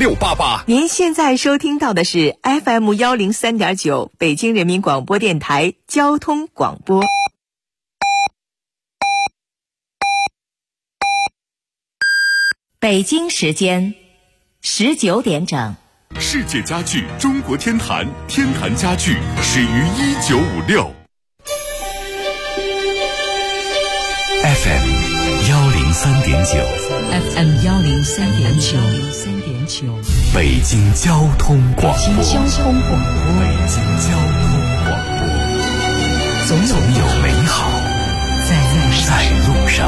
688。 您现在收听到的是 FM103.9 北京人民广播电台交通广播。北京时间19点整。 世界家具中国天坛，天坛家具始于1956。 FM103.9 北京交通广播。总有美好在路上。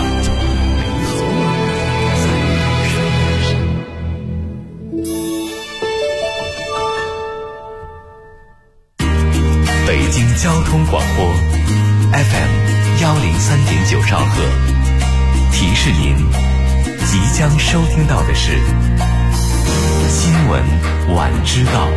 北京交通广播 FM103.9 兆赫，提示您即将收听到的是新闻晚知道。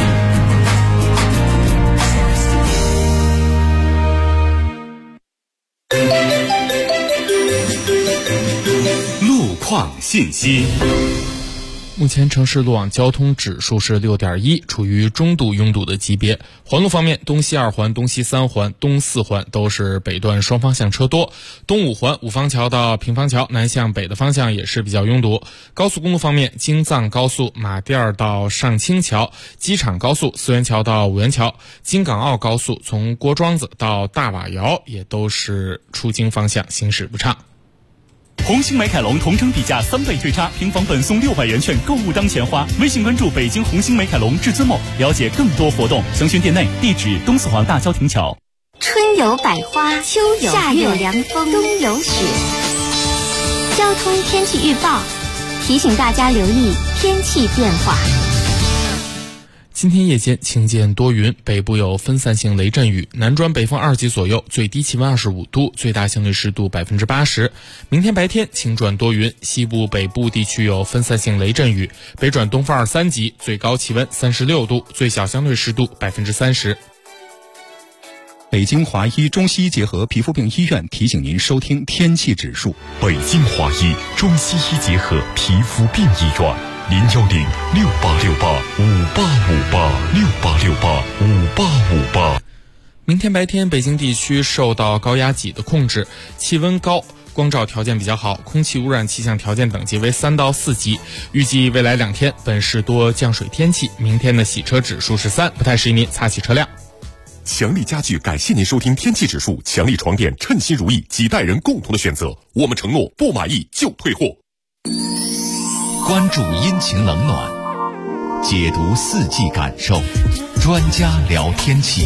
路况信息。 目前城市路网交通指数是 6.1， 处于中度拥堵的级别。环路方面，东西2环、东西3环、东4环都是北段双方向车多。东5环五方桥到平房桥南向北的方向也是比较拥堵。高速公路方面，京藏高速马甸儿到上清桥，机场高速四元桥到五元桥，京港澳高速从郭庄子到大瓦窑也都是出京方向行驶不畅。 红星美凯龙同城底价3倍退差，平房本送600元券，购物当钱花。微信关注北京红星美凯龙至尊梦，了解更多活动。详询店内，地址东四环大郊亭桥。 春有百花，秋有夏有凉风，冬有雪。交通天气预报提醒大家留意天气变化。 今天夜间晴间多云，北部有分散性雷阵雨，南转北风2级左右，最低气温25度，最大相对湿度80%。明天白天晴转多云，西部北部地区有分散性雷阵雨，北转东风2、3级，最高气温36度，最小相对湿度30%。 北京华医中西医结合皮肤病医院提醒您收听天气指数。 北京华医中西医结合皮肤病医院，0106868585858，68685858。 明天白天，北京地区受到高压脊的控制，气温高，光照条件比较好，空气污染气象条件等级为3到4级。预计未来2天本市多降水天气，明天的洗车指数是3，不太适宜您擦洗车辆。 强力家具感谢您收听天气指数，强力床垫称心如意，几代人共同的选择，我们承诺不满意就退货。 关注阴晴冷暖，解读四季感受，专家聊天气。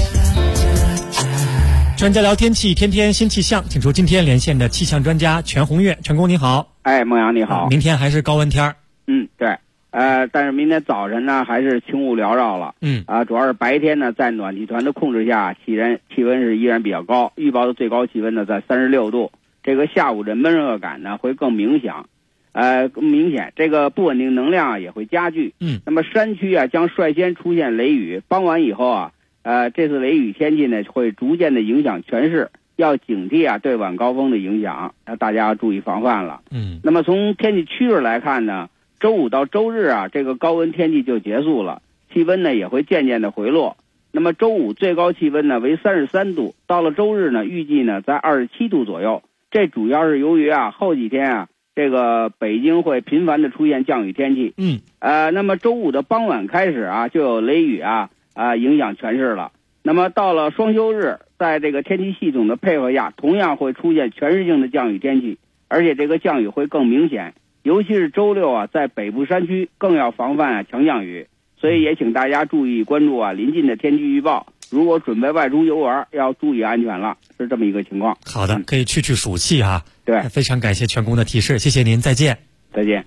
专家聊天气，天天新气象，请出今天连线的气象专家全红月。全工你好。 孟阳你好。 明天还是高温天儿。 对。但是明天早晨呢还是轻雾缭绕了。主要是白天呢在暖气团的控制下，气温是依然比较高，预报的最高气温呢在36度。这个下午的闷热感呢会更明显。这个不稳定能量也会加剧。那么山区将率先出现雷雨，傍晚以后这次雷雨天气呢会逐渐的影响全市，要警惕对晚高峰的影响，大家要注意防范了。那么从天气趋势来看呢，周五到周日这个高温天气就结束了，气温呢也会渐渐的回落。那么周五最高气温呢为33度，到了周日呢预计呢在27度左右。这主要是由于后几天这个北京会频繁的出现降雨天气。那么周五的傍晚开始就有雷雨影响全市了。那么到了双休日，在这个天气系统的配合下，同样会出现全市性的降雨天气，而且这个降雨会更明显，尤其是周六在北部山区更要防范强降雨。所以也请大家注意关注临近的天气预报，如果准备外出游玩，要注意安全了，是这么一个情况。 好的，可以去暑气对， 非常感谢全工的提示，谢谢您，再见。 再见。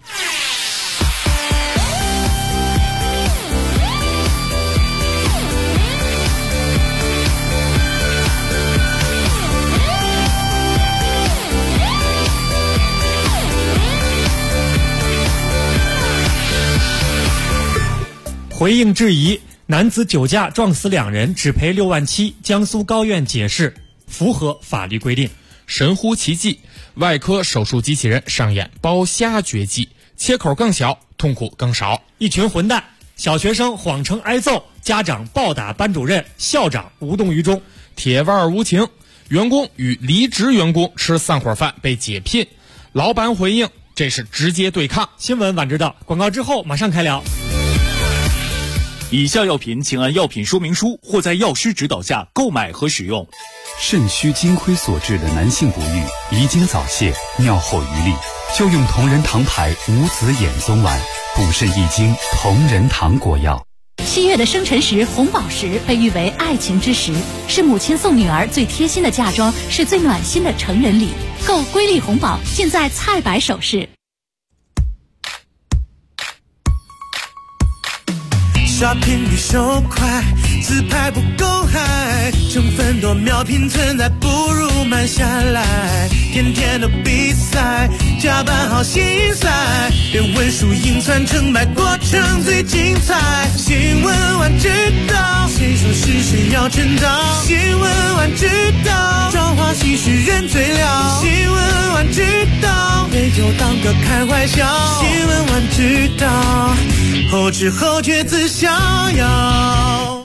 回应质疑，男子酒驾撞死2人，只赔6万7，江苏高院解释符合法律规定。 神乎其技，外科手术机器人上演剥虾绝技，切口更小， 痛苦更少。 一群混蛋，小学生谎称挨揍，家长暴打班主任，校长无动于衷。 铁腕无情，员工与离职员工吃散伙饭被解聘，老板回应这是直接对抗。 新闻晚知道，广告之后马上开聊。 以下药品请按药品说明书或在药师指导下购买和使用。 肾虚金亏所致的男性不育、遗精早泄、尿后余力，就用同仁堂牌无籽眼松丸补肾益精同仁堂果药。 7月的生辰石红宝石被誉为爱情之石，是母亲送女儿最贴心的嫁妆，是最暖心的成人礼。购瑰丽红宝尽在菜百首饰。 刷屏率手快，自拍不够嗨，成分多秒拼存在，不如慢下来。天天的比赛，加班好心塞，别问输赢传成败，过程最精彩。新闻晚知道，谁说是谁要趁早？新闻晚知道，朝花夕拾人最了。新闻晚知道，杯酒当歌开怀笑。新闻晚知道，后知后觉自逍遥。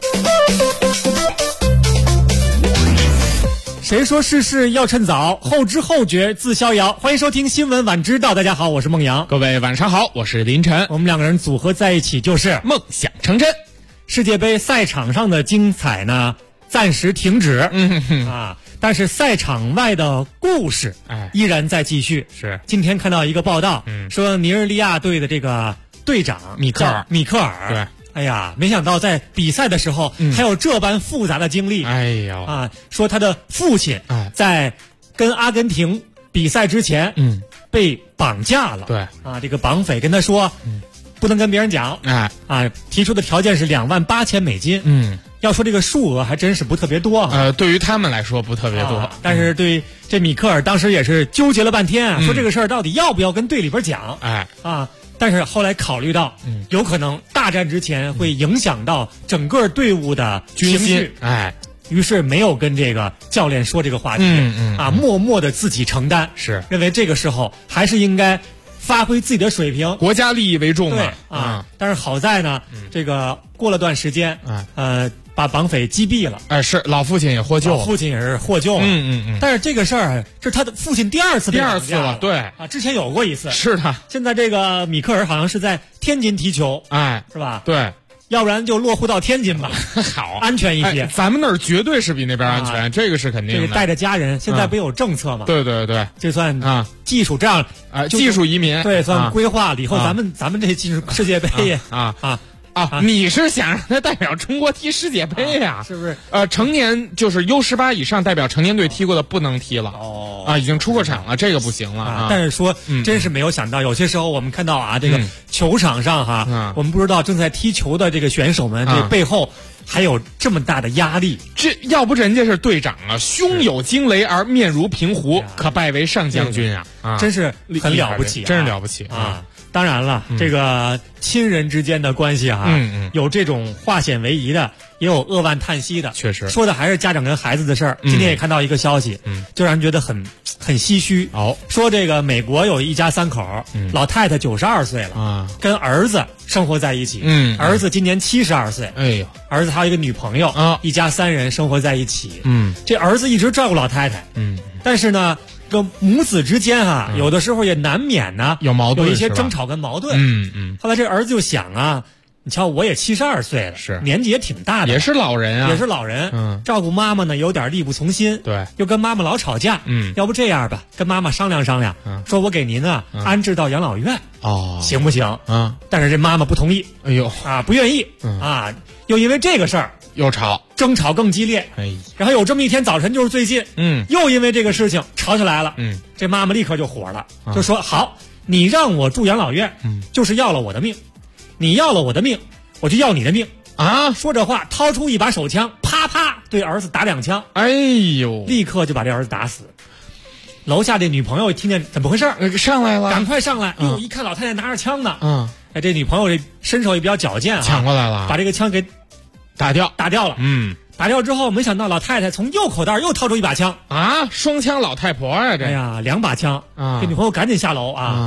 谁说事事要趁早，后知后觉自逍遥。欢迎收听新闻晚知道，大家好，我是孟阳。 各位晚上好，我是林晨。 我们两个人组合在一起就是梦想成真。 世界杯赛场上的精彩呢暂时停止，但是赛场外的故事依然在继续。 是， 今天看到一个报道，说尼日利亚队的这个队长米克尔， 对， 哎呀，没想到在比赛的时候还有这般复杂的经历。 哎呦说他的父亲在跟阿根廷比赛之前被绑架了。 对这个绑匪跟他说不能跟别人讲，提出的条件是28000美金。要说这个数额还真是不特别多对于他们来说不特别多， 但是对这米克尔当时也是纠结了半天，说这个事儿到底要不要跟队里边讲。但是后来考虑到有可能大战之前会影响到整个队伍的情绪，于是没有跟这个教练说这个话题，默默的自己承担， 是认为这个时候还是应该发挥自己的水平， 国家利益为重嘛。但是好在呢，这个过了段时间，把绑匪击毙了。 是老父亲也获救了， 老父亲也是获救了。但是这个事儿，这是他的父亲第二次了，对之前有过一次。 是的， 现在这个米克尔好像是在天津踢球，是吧？ 对。 要不然就落户到天津吧， 好， 安全一些。 咱们那儿绝对是比那边安全，这个是肯定的。 这个带着家人，现在不有政策吗？ 对对对， 这算技术这样技术移民， 对，算规划了以后，咱们这技术世界杯你是想让他代表中国踢世界杯呀？ 是不是？ 成年就是 U18以上代表成年队踢过的不能踢了。已经出过场了，这个不行了。 但是说，真是没有想到，有些时候我们看到这个球场上我们不知道正在踢球的这个选手们，这背后还有这么大的压力。 这要不人家是队长啊，胸有惊雷而面如平湖，可拜为上将军啊！ 真是很了不起， 真是了不起啊！ 当然了，这个亲人之间的关系有这种化险为夷的，也有扼腕叹息的。 确实， 说的还是家长跟孩子的事儿。今天也看到一个消息，就让人觉得很唏嘘。说这个美国有一家三口，老太太92岁了跟儿子生活在一起。儿子今年72岁。 哎呦， 儿子还有一个女朋友一家3人生活在一起。这儿子一直照顾老太太。但是呢，这母子之间有的时候也难免呢有矛盾， 有一些争吵跟矛盾。后来这儿子就想你瞧我也72岁了， 是年纪也挺大的， 也是老人也是老人。照顾妈妈呢有点力不从心， 对， 又跟妈妈老吵架。要不这样吧，跟妈妈商量商量，说我给您安置到养老院，行不行？但是这妈妈不同意。 哎呦不愿意又因为这个事儿又吵， 争吵更激烈。然后有这么一天早晨，就是最近，又因为这个事情吵起来了。这妈妈立刻就火了，就说好，你让我住养老院，就是要了我的命。你要了我的命，我就要你的命说这话，掏出一把手枪，啪啪对儿子打2枪。 哎呦， 立刻就把这儿子打死。楼下这女朋友听见怎么回事， 上来了， 赶快上来。一看老太太拿着枪呢，这女朋友这身手也比较矫健抢过来了， 把这个枪给打掉了。打掉之后，没想到老太太从右口袋又掏出一把枪双枪老太婆呀！这 2把枪。这女朋友赶紧下楼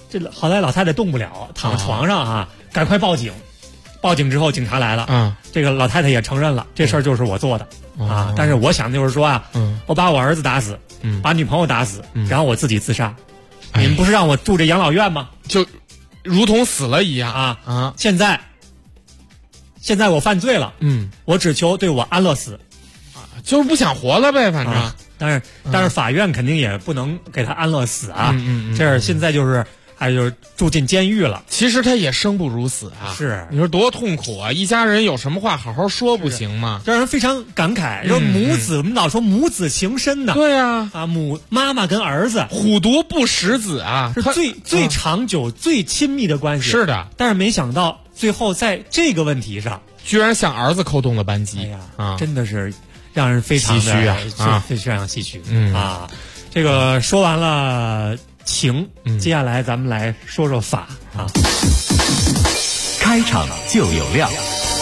这好在老太太动不了，躺床上啊，赶快报警。报警之后，警察来了，这个老太太也承认了，这事儿就是我做的啊。但是我想就是说啊，我把我儿子打死，把女朋友打死，然后我自己自杀。你们不是让我住这养老院吗？ 就如同死了一样啊！现在我犯罪了，我只求对我安乐死， 就是不想活了呗，反正。 但是法院肯定也不能给他安乐死啊。这现在就是住进监狱了。 其实他也生不如死啊。 是， 你说多痛苦啊！一家人有什么话好好说不行吗？ 让人非常感慨。说母子，我们老说母子情深呢。 对啊， 妈妈跟儿子虎毒不食子啊， 是最长久、最亲密的关系。 是的， 但是没想到最后在这个问题上， 居然向儿子扣动了扳机。 哎呀，真的是让人非常唏嘘啊， 非常唏嘘啊。这个说完了情，接下来咱们来说说法啊。 开场就有料。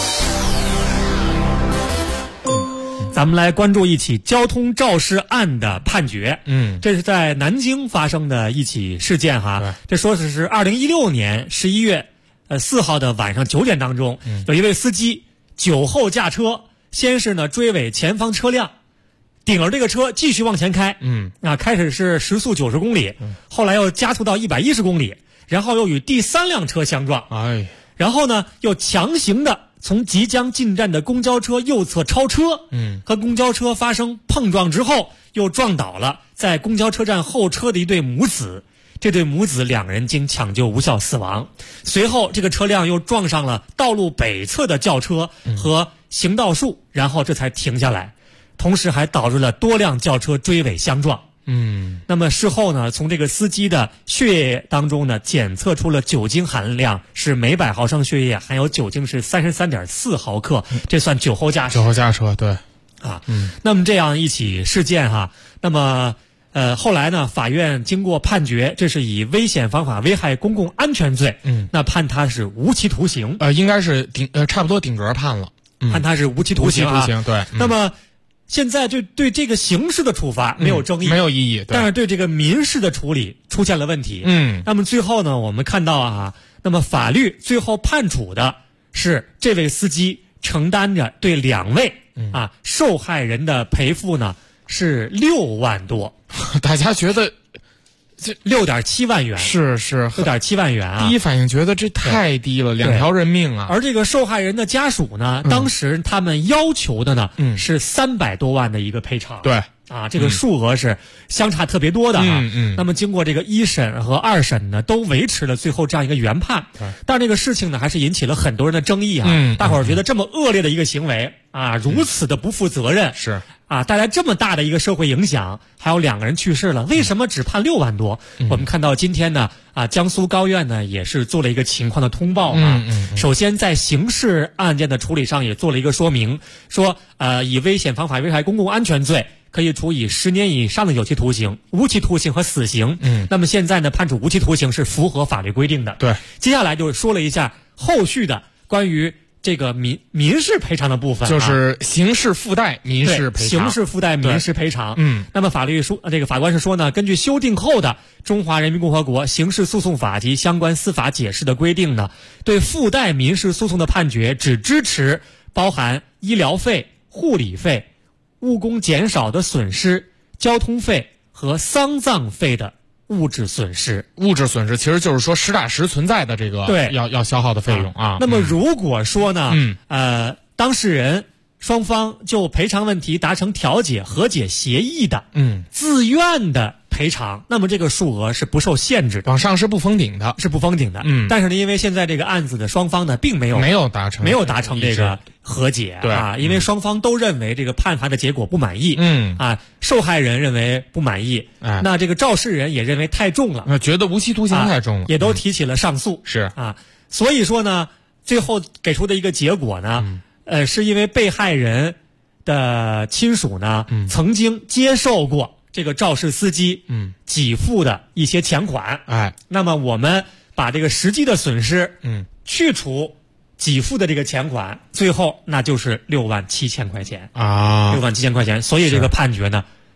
咱们来关注一起交通肇事案的判决。这是在南京发生的一起事件哈。这说的是2016年11月4号的晚上9点当中，有一位司机酒后驾车，先是呢追尾前方车辆，顶着这个车继续往前开，开始是时速90公里，后来又加速到110公里，然后又与第3辆车相撞，然后呢又强行的从即将进站的公交车右侧超车，和公交车发生碰撞之后，又撞倒了在公交车站后车的一对母子。这对母子2人经抢救无效死亡。随后这个车辆又撞上了道路北侧的轿车和行道树，然后这才停下来，同时还导致了多辆轿车追尾相撞。那么事后呢，从这个司机的血液当中呢，检测出了酒精含量是每100毫升血液含有酒精是33.4毫克，这算酒后驾驶。 酒后驾车，对啊。那么这样一起事件哈，那么后来呢，法院经过判决，这是以危险方法危害公共安全罪，那判他是无期徒刑。 应该是差不多顶格判了， 判他是无期徒刑。 对。 那么现在就对这个刑事的处罚没有争议， 没有异议， 但是对这个民事的处理出现了问题。那么最后呢，我们看到啊，那么法律最后判处的是这位司机承担着对2位受害人的赔付呢是6万多。 大家觉得这6.7万元是 6.7万元啊！ 第一反应觉得这太低了，2条人命啊！ 而这个受害人的家属呢，当时他们要求的呢，是300多万的一个赔偿。 对啊，这个数额是相差特别多的哈。那么经过这个1审和2审呢，都维持了最后这样一个原判。但这个事情呢，还是引起了很多人的争议啊。大伙儿觉得这么恶劣的一个行为啊，如此的不负责任， 是啊，带来这么大的一个社会影响，还有2个人去世了，为什么只判6万多？我们看到今天呢，江苏高院呢也是做了一个情况的通报啊。首先在刑事案件的处理上也做了一个说明，说以危险方法危害公共安全罪可以处以10年以上的有期徒刑、无期徒刑和死刑。那么现在呢，判处无期徒刑是符合法律规定的。 对， 接下来就说了一下后续的关于这个民事赔偿的部分， 就是刑事附带民事赔偿。 刑事附带民事赔偿。那么这个法官是说呢，根据修订后的《中华人民共和国刑事诉讼法》及相关司法解释的规定呢，对附带民事诉讼的判决只支持包含医疗费、护理费、误工减少的损失、交通费和丧葬费的物质损失。 物质损失其实就是说实打实存在的这个要消耗的费用啊。 那么如果说呢，当事人双方就赔偿问题达成调解和解协议的，自愿的赔偿，那么这个数额是不受限制的， 往上是不封顶的， 但是呢，因为现在这个案子的双方呢，并没有达成这个和解， 对啊，因为双方都认为这个判罚的结果不满意，受害人认为不满意，那这个肇事人也认为太重了， 觉得无期徒刑太重了， 也都提起了上诉， 是啊，所以说呢，最后给出的一个结果呢，是因为被害人的亲属呢，曾经接受过这个肇事司机给付的一些钱款，那么我们把这个实际的损失去除给付的这个钱款，最后那就是6万7千块钱啊，6万7千块钱，所以这个判决呢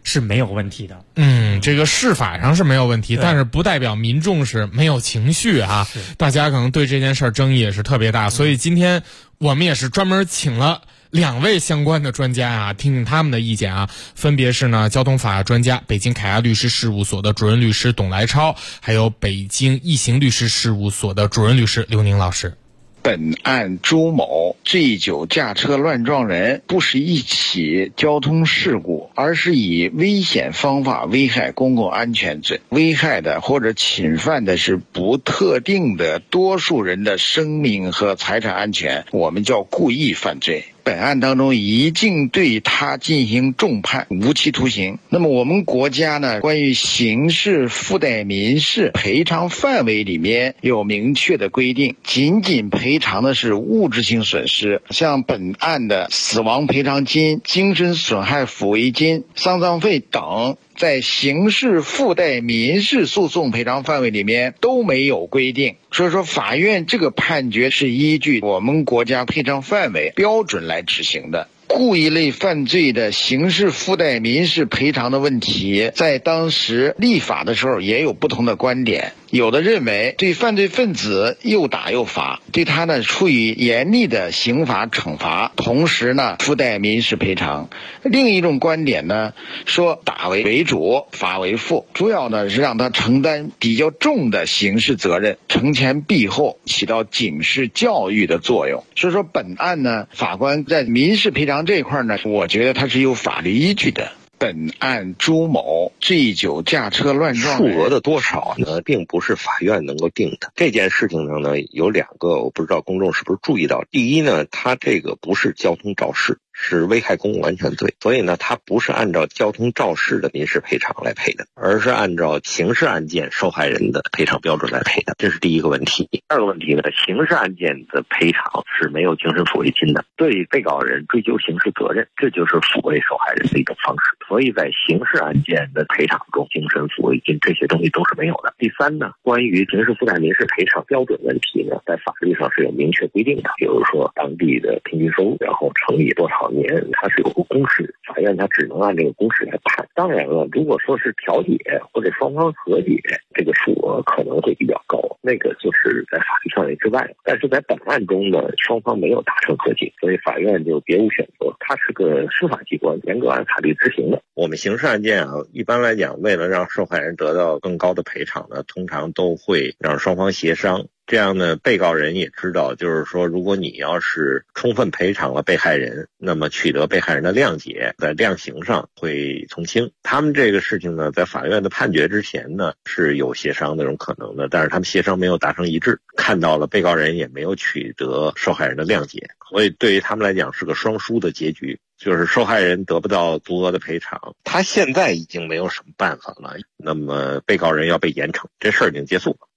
是没有问题的。 这个事法上是没有问题，但是不代表民众是没有情绪啊。大家可能对这件事儿争议也是特别大，所以今天我们也是专门请了2位相关的专家啊，听听他们的意见啊。分别是呢交通法专家北京凯亚律师事务所的主任律师董来超，还有北京易行律师事务所的主任律师刘宁老师。 本案朱某醉酒驾车乱撞人不是一起交通事故，而是以危险方法危害公共安全罪，危害的或者侵犯的是不特定的多数人的生命和财产安全，我们叫故意犯罪。本案当中已经对他进行重判无期徒刑。那么我们国家呢，关于刑事附带民事赔偿范围里面有明确的规定，仅仅赔偿的是物质性损失，像本案的死亡赔偿金、精神损害抚慰金、丧葬费等，在刑事附带民事诉讼赔偿范围里面都没有规定。所以说法院这个判决是依据我们国家赔偿范围标准来执行的。故意类犯罪的刑事附带民事赔偿的问题，在当时立法的时候也有不同的观点。有的认为对犯罪分子又打又罚，对他呢处以严厉的刑罚惩罚，同时呢附带民事赔偿。另一种观点呢说打为主，罚为副，主要呢是让他承担比较重的刑事责任，惩前毖后，起到警示教育的作用。所以说本案呢，法官在民事赔偿这一块呢，我觉得它是有法律依据的。本案朱某醉酒驾车乱撞， 数额的多少呢，并不是法院能够定的。这件事情上呢，有2个，我不知道公众是不是注意到。第一呢，它这个不是交通肇事，是危害公共安全罪，所以呢，它不是按照交通肇事的民事赔偿来赔的，而是按照刑事案件受害人的赔偿标准来赔的，这是第一个问题。第二个问题呢，刑事案件的赔偿是没有精神抚慰金的，对被告人追究刑事责任，这就是抚慰受害人的一种方式。所以在刑事案件的赔偿中，精神抚慰金这些东西都是没有的。第三呢，关于刑事附带民事赔偿标准问题呢，在法律上是有明确规定的，比如说当地的平均收入，然后乘以多少年，它是有个公式，法院它只能按这个公式来判。当然了，如果说是调解或者双方和解，这个数额可能会比较高，那个就是在法律范围之外了。但是在本案中呢，双方没有达成和解，所以法院就别无选择，它是个司法机关，严格按法律执行的。我们刑事案件啊，一般来讲，为了让受害人得到更高的赔偿呢，通常都会让双方协商。这样呢，被告人也知道，就是说，如果你要是充分赔偿了被害人，那么取得被害人的谅解，在量刑上会从轻。他们这个事情呢，在法院的判决之前呢，是有协商那种可能的，但是他们协商没有达成一致，看到了被告人也没有取得受害人的谅解，所以对于他们来讲是个双输的结局。就是受害人得不到足额的赔偿，他现在已经没有什么办法了，那么被告人要被严惩，这事儿已经结束了。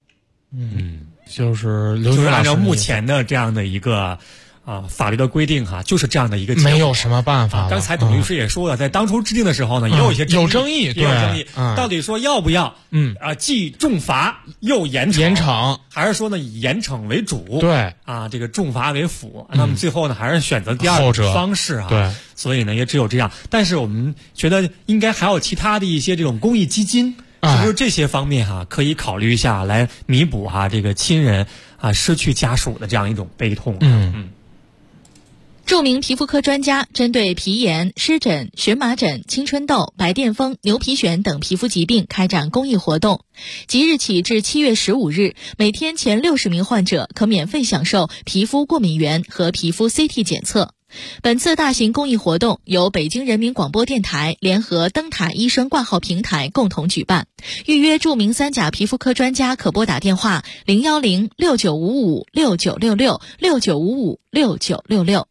就是按照目前的这样的一个法律的规定哈，就是这样的一个结果， 没有什么办法。 刚才董律师也说了，在当初制定的时候呢，也有一些争议， 也有争议。到底说要不要既重罚又严惩，还是说呢以严惩为主？ 对这个重罚为辅。那么最后呢，还是选择第二种方式啊。 对， 所以呢，也只有这样。但是我们觉得应该还有其他的一些这种公益基金。是不是这些方面可以考虑一下，来弥补这个亲人失去家属的这样一种悲痛？ 著名皮肤科专家针对皮炎、湿疹、荨麻疹、青春痘、白癜风、牛皮癣等皮肤疾病开展公益活动。即日起至7月15日，每天前60名患者可免费享受皮肤过敏原和皮肤 CT 检测。本次大型公益活动由北京人民广播电台联合灯塔医生挂号平台共同举办。预约著名3甲皮肤科专家可拨打电话01069556966 69556966。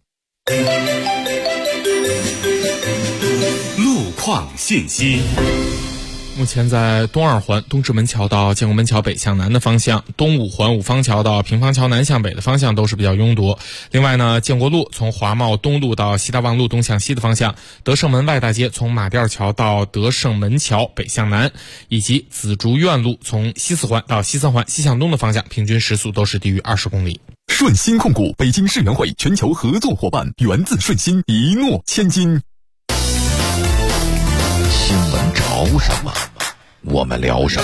路况信息。 目前在东二环东直门桥到建国门桥北向南的方向，东五环五方桥到平房桥南向北的方向都是比较拥堵。另外呢，建国路从华贸东路到西大望路东向西的方向，德胜门外大街从马甸桥到德胜门桥北向南，以及紫竹院路从西四环到西三环西向东的方向，平均时速都是低于20公里。 顺鑫控股北京世园会全球合作伙伴，源自顺鑫，一诺千金。 新闻潮什么，我们聊什么。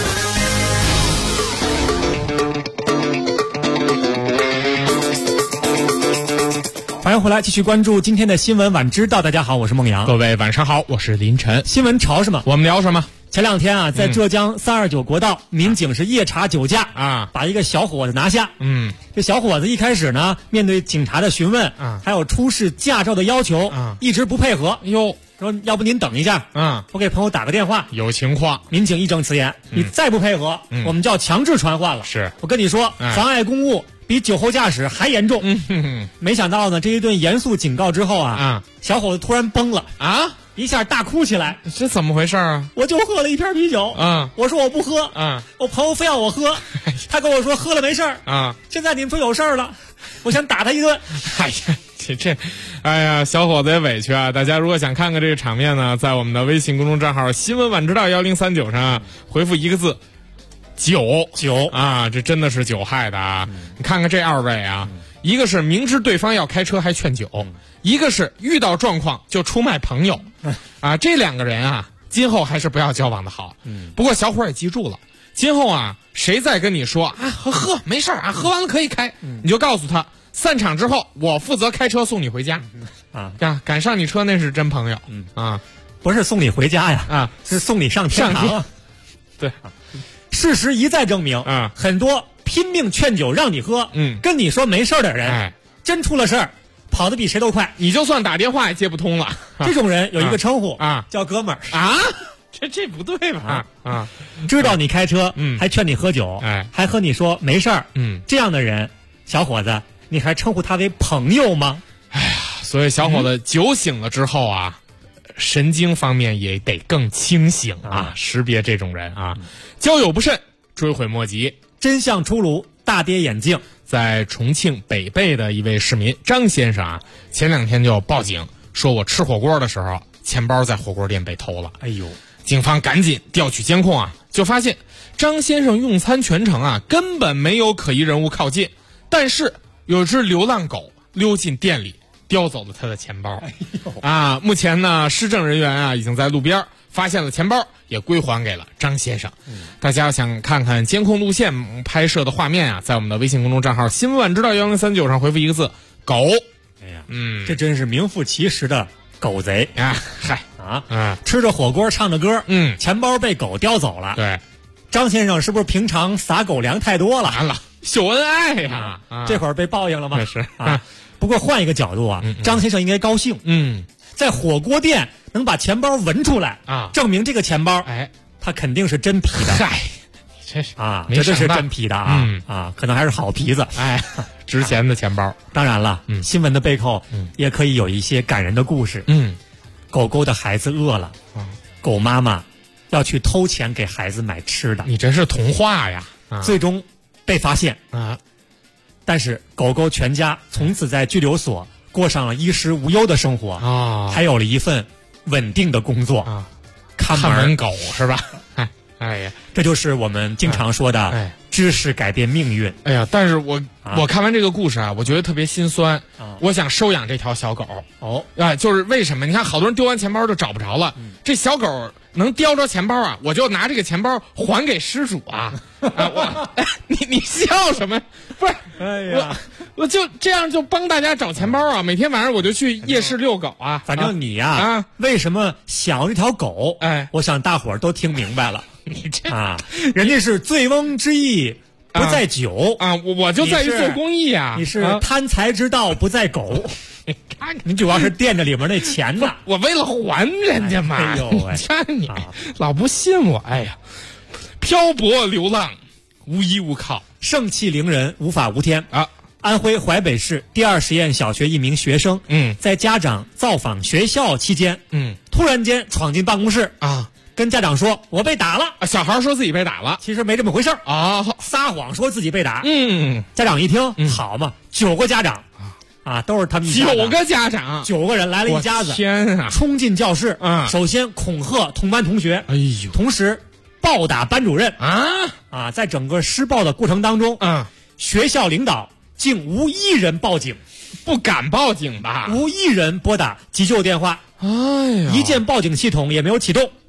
欢迎回来，继续关注今天的新闻晚知道。大家好，我是孟阳。 各位晚上好，我是林晨。 新闻潮什么？ 我们聊什么？ 前两天啊，在浙江329国道，民警是夜查酒驾啊， 把一个小伙子拿下。这小伙子一开始呢，面对警察的询问还有出示驾照的要求一直不配合。说要不您等一下我给朋友打个电话。 有情况， 民警义正辞严，你再不配合我们就要强制传唤了。 是我跟你说，妨碍公务比酒后驾驶还严重。没想到呢，这一顿严肃警告之后小伙子突然崩了一下大哭起来。 这怎么回事啊？ 我就喝了一瓶啤酒我说我不喝我朋友非要我喝他跟我说喝了没事儿现在你们说有事儿了，我想打他一顿。 哎呀，小伙子也委屈啊！大家如果想看看这个场面呢，在我们的微信公众账号新闻晚知道1039上回复一个字酒啊，这真的是酒害的啊！你看看这二位啊，一个是明知对方要开车还劝酒，一个是遇到状况就出卖朋友啊，这两个人啊，今后还是不要交往的好。不过小伙也记住了，今后啊，谁再跟你说喝没事啊，喝完了可以开，你就告诉他，散场之后我负责开车送你回家赶上你车那是真朋友不是送你回家呀是送你上天堂。 对。 事实一再证明很多拼命劝酒让你喝跟你说没事的人真出了事儿跑得比谁都快， 你就算打电话也接不通了。 这种人有一个称呼叫哥们儿这不对吧知道你开车还劝你喝酒还和你说没事儿这样的人，小伙子你还称呼他为朋友吗？ 哎呀，所以小伙子酒醒了之后神经方面也得更清醒识别这种人交友不慎，追悔莫及。 真相出炉，大跌眼镜。 在重庆北碚的一位市民张先生前两天就报警说，我吃火锅的时候钱包在火锅店被偷了。 哎呦， 警方赶紧调取监控就发现张先生用餐全程根本没有可疑人物靠近，但是有只流浪狗溜进店里叼走了他的钱包。目前呢，市政人员已经在路边发现了钱包，也归还给了张先生。大家要想看看监控路线拍摄的画面在我们的微信公众账号新闻晚知道1039上回复一个字狗。 哎呀，这真是名副其实的狗贼嗨吃着火锅唱着歌钱包被狗叼走了。 对， 张先生是不是平常撒狗粮太多了？ 完了，秀恩爱呀这会儿被报应了吗？ 是不过换一个角度张先生应该高兴。在火锅店能把钱包闻出来证明这个钱包他肯定是真皮的。 嗨，这是绝对是真皮的可能还是好皮子值钱的钱包。 当然了新闻的背后也可以有一些感人的故事。狗狗的孩子饿了狗妈妈要去偷钱给孩子买吃的。 你这是童话呀最终被发现但是狗狗全家从此在拘留所过上了衣食无忧的生活还有了一份稳定的工作看门狗是吧？哎呀， 这就是我们经常说的知识改变命运。 哎呀，但是我看完这个故事我觉得特别心酸我想收养这条小狗就是为什么？你看好多人丢完钱包就找不着了这小狗能叼着钱包我就拿这个钱包还给失主你笑什么？不是， 哎呀， 我就这样就帮大家找钱包每天晚上我就去夜市遛狗反正你为什么想要这条狗？我想大伙儿都听明白了。 你这人家是醉翁之意不在酒我就在于做公益你是贪财之道不在狗。你主要是惦着里面那钱呢。 我为了还人家嘛。 哎呦喂， 你老不信我。哎呀，漂泊流浪，无依无靠， 盛气凌人，无法无天安徽淮北市第二实验小学一名学生在家长造访学校期间突然间闯进办公室跟家长说我被打了。 小孩说自己被打了， 其实没这么回事撒谎说自己被打。家长一听好嘛，9个家长都是他们 9个家长 ，9个人来了一家子， 天啊！ 冲进教室首先恐吓同班同学， 哎呦， 同时暴打班主任在整个施暴的过程当中学校领导竟无一人报警， 不敢报警吧？ 无一人拨打急救电话， 哎呀， 一键报警系统也没有启动，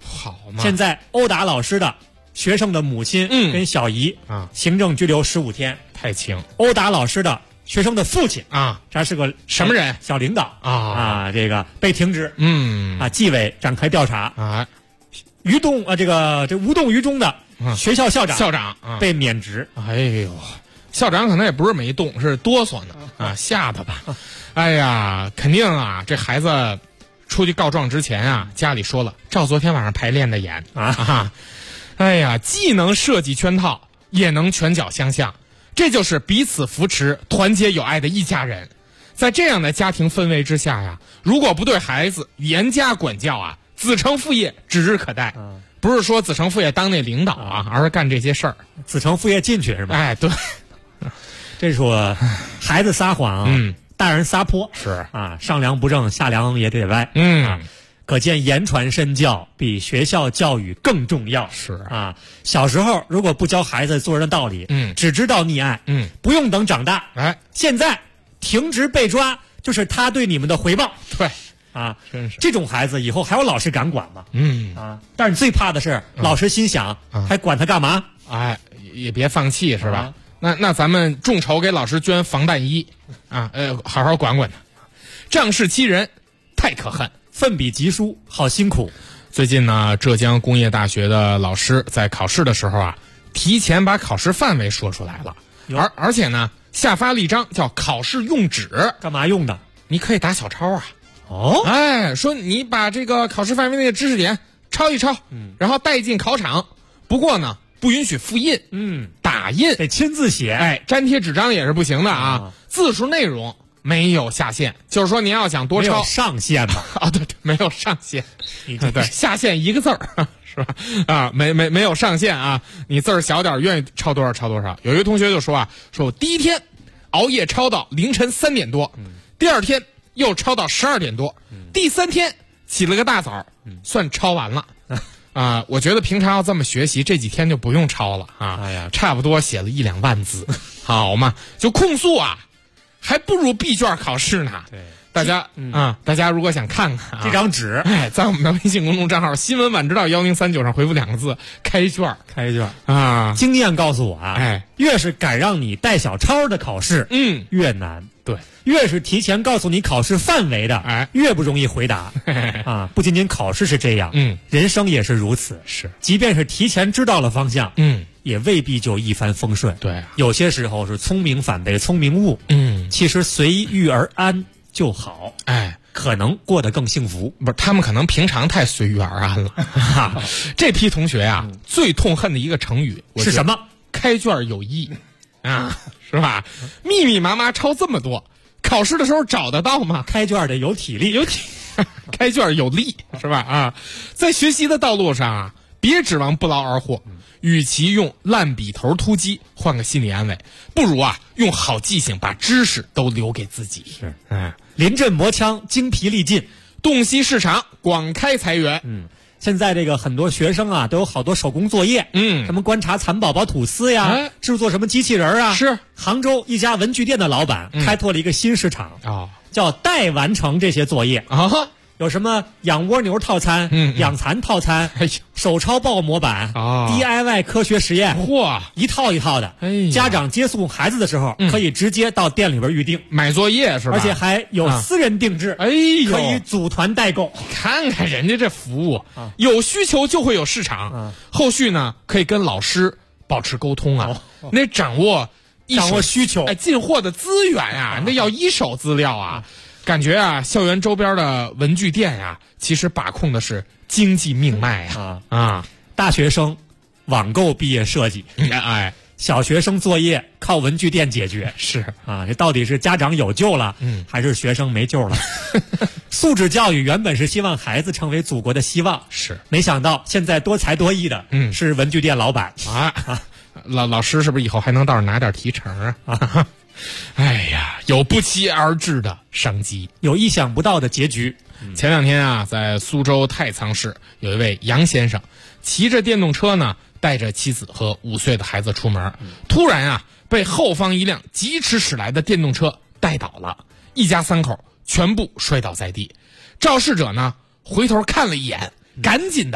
好嘛！ 现在殴打老师的学生的母亲跟小姨行政拘留15天， 太轻。 殴打老师的学生的父亲这是个什么人？ 小领导这个被停职。纪委展开调查这无动于衷的学校校长被免职。 哎呦，校长可能也不是没动，是哆嗦呢吓得吧。哎呀，肯定这孩子出去告状之前家里说了，照昨天晚上排练的演哎呀，既能设计圈套，也能拳脚相向，这就是彼此扶持、团结友爱的一家人。在这样的家庭氛围之下如果不对孩子严加管教子承父业指日可待。不是说子承父业当那领导而是干这些事儿， 子承父业进去是吧？ 哎，对， 这说孩子撒谎大人撒泼是上梁不正下梁也得歪。可见言传身教比学校教育更重要。 是小时候如果不教孩子做人的道理，只知道溺爱，不用等长大。现在停职被抓就是他对你们的回报。 对真是这种孩子以后还有老师敢管吗？但是最怕的是老师心想还管他干嘛？ 哎，也别放弃是吧？那咱们众筹给老师捐防弹衣好好管管他。仗势欺人太可恨， 奋笔疾书好辛苦。 最近呢，浙江工业大学的老师在考试的时候提前把考试范围说出来了，而且呢下发了一张叫考试用纸。 干嘛用的？ 你可以打小抄说你把这个考试范围内的知识点抄一抄，然后带进考场。不过呢不允许复印，打印得亲自写， 粘贴纸张也是不行的字数内容没有下限，就是说您要想多抄， 没有上限吧？ 对，没有上限，对，下限一个字儿是吧？没有上限你字儿小点，愿意抄多少抄多少。有一个同学就说说我第一天熬夜抄到凌晨3点多，第二天又抄到12点多，第3天起了个大早，算抄完了。我觉得平常要这么学习，这几天就不用抄了差不多写了1、2万字，好嘛，就控诉还不如闭卷考试呢。 对， 大家如果想看看这张纸， 在我们的微信公众账号新闻晚知道1039上回复2个字开卷。 经验告诉我越是敢让你带小抄的考试越难。 对， 越是提前告诉你考试范围的越不容易回答不仅仅考试是这样，人生也是如此。 是， 即便是提前知道了方向也未必就一帆风顺。 对， 有些时候是聪明反被聪明误。其实随遇而安就好，可能过得更幸福。 不是，他们可能平常太随遇而安了。这批同学最痛恨的一个成语是什么？ 开卷有益是吧？密密麻麻抄这么多，考试的时候找得到吗？ 开卷得有体力， 开卷有力是吧？在学习的道路上别指望不劳而获。与其用烂笔头突击换个心理安慰，不如用好记性把知识都留给自己。 是，临阵磨枪，精疲力尽， 洞悉市场，广开财源。 现在这个很多学生都有好多手工作业，什么观察蚕宝宝吐丝呀，制作什么机器人是， 杭州一家文具店的老板开拓了一个新市场叫代完成这些作业有什么养蜗牛套餐、养蚕套餐、手抄报模板、DIY 科学实验，一套一套的。家长接送孩子的时候，可以直接到店里边预定买作业是吧？ 而且还有私人定制，可以组团代购。 看看人家这服务，有需求就会有市场。后续呢，可以跟老师保持沟通那掌握需求， 进货的资源那要一手资料感觉校园周边的文具店其实把控的是经济命脉大学生网购毕业设计，小学生作业靠文具店解决。 是这到底是家长有救了，还是学生没救了？素质教育原本是希望孩子成为祖国的希望， 是， 没想到现在多才多艺的是文具店老板老师是不是以后还能到这拿点提成哎呀，有不期而至的商机， 有意想不到的结局。 前2天在苏州太仓市有一位杨先生骑着电动车呢，带着妻子和5岁的孩子出门，突然被后方一辆疾驰驶来的电动车带倒了，一家3口全部摔倒在地。肇事者呢回头看了一眼，赶紧的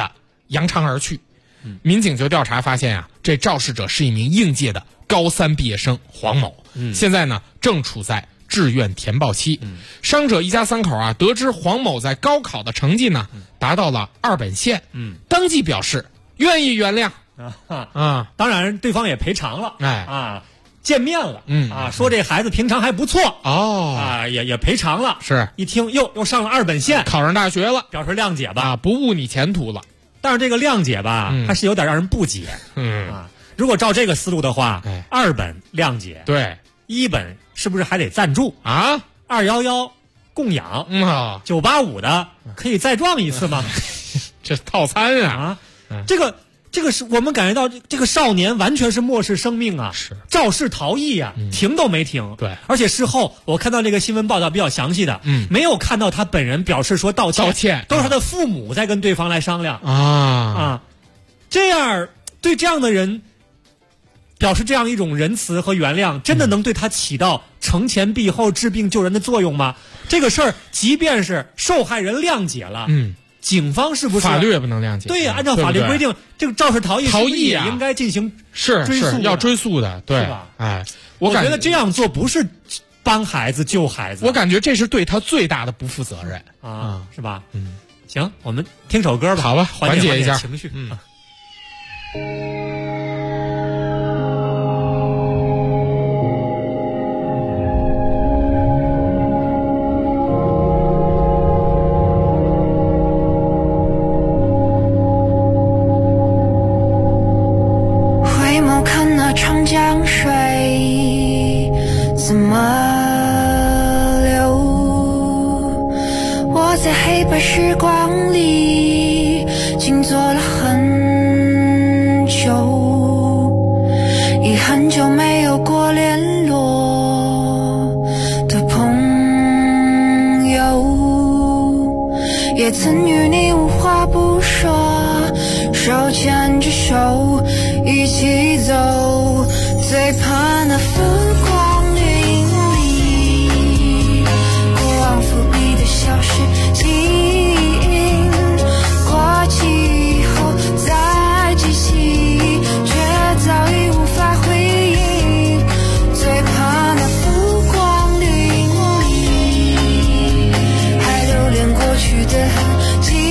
扬长而去。民警就调查发现这肇事者是一名应届的高3毕业生黄某，现在呢正处在志愿填报期。伤者一家3口得知黄某在高考的成绩呢达到了2本线，当即表示愿意原谅当然对方也赔偿了，见面了，说这孩子平常还不错也赔偿了， 是一听又上了2本线， 考上大学了， 表示谅解吧， 不误你前途了。 但是这个谅解吧，还是有点让人不解。如果照这个思路的话，2本谅解， 对 ，1本是不是还得赞助？211供养，985的可以再撞一次吗？ 这套餐这个是我们感觉到这个少年完全是漠视生命是肇事逃逸停都没停。 对， 而且事后我看到这个新闻报道比较详细的，没有看到他本人表示说道歉，都是他的父母在跟对方来商量这样对这样的人表示这样一种仁慈和原谅，真的能对他起到惩前毖后、治病救人的作用吗？这个事儿，即便是受害人谅解了，警方是不是法律也不能谅解？ 对呀，按照法律规定，这个肇事逃逸也应该进行追诉， 要追诉的，对吧？ 我觉得这样做不是帮孩子救孩子， 我感觉这是对他最大的不负责任是吧？行，我们听首歌吧， 好吧，缓解一下情绪。 江水怎么流？我在黑白时光里静坐了很久，已很久没有过联络的朋友，也曾与你无话不说，手牵着手一起走，最怕那浮光云里，过往伏笔的消失记忆，过期以后再记起，却早已无法回忆，最怕那浮光云里，还留恋过去的痕迹，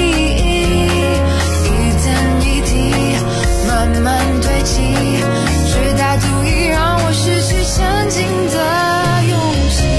一点一滴慢慢堆积，直到足以让我失去前进的勇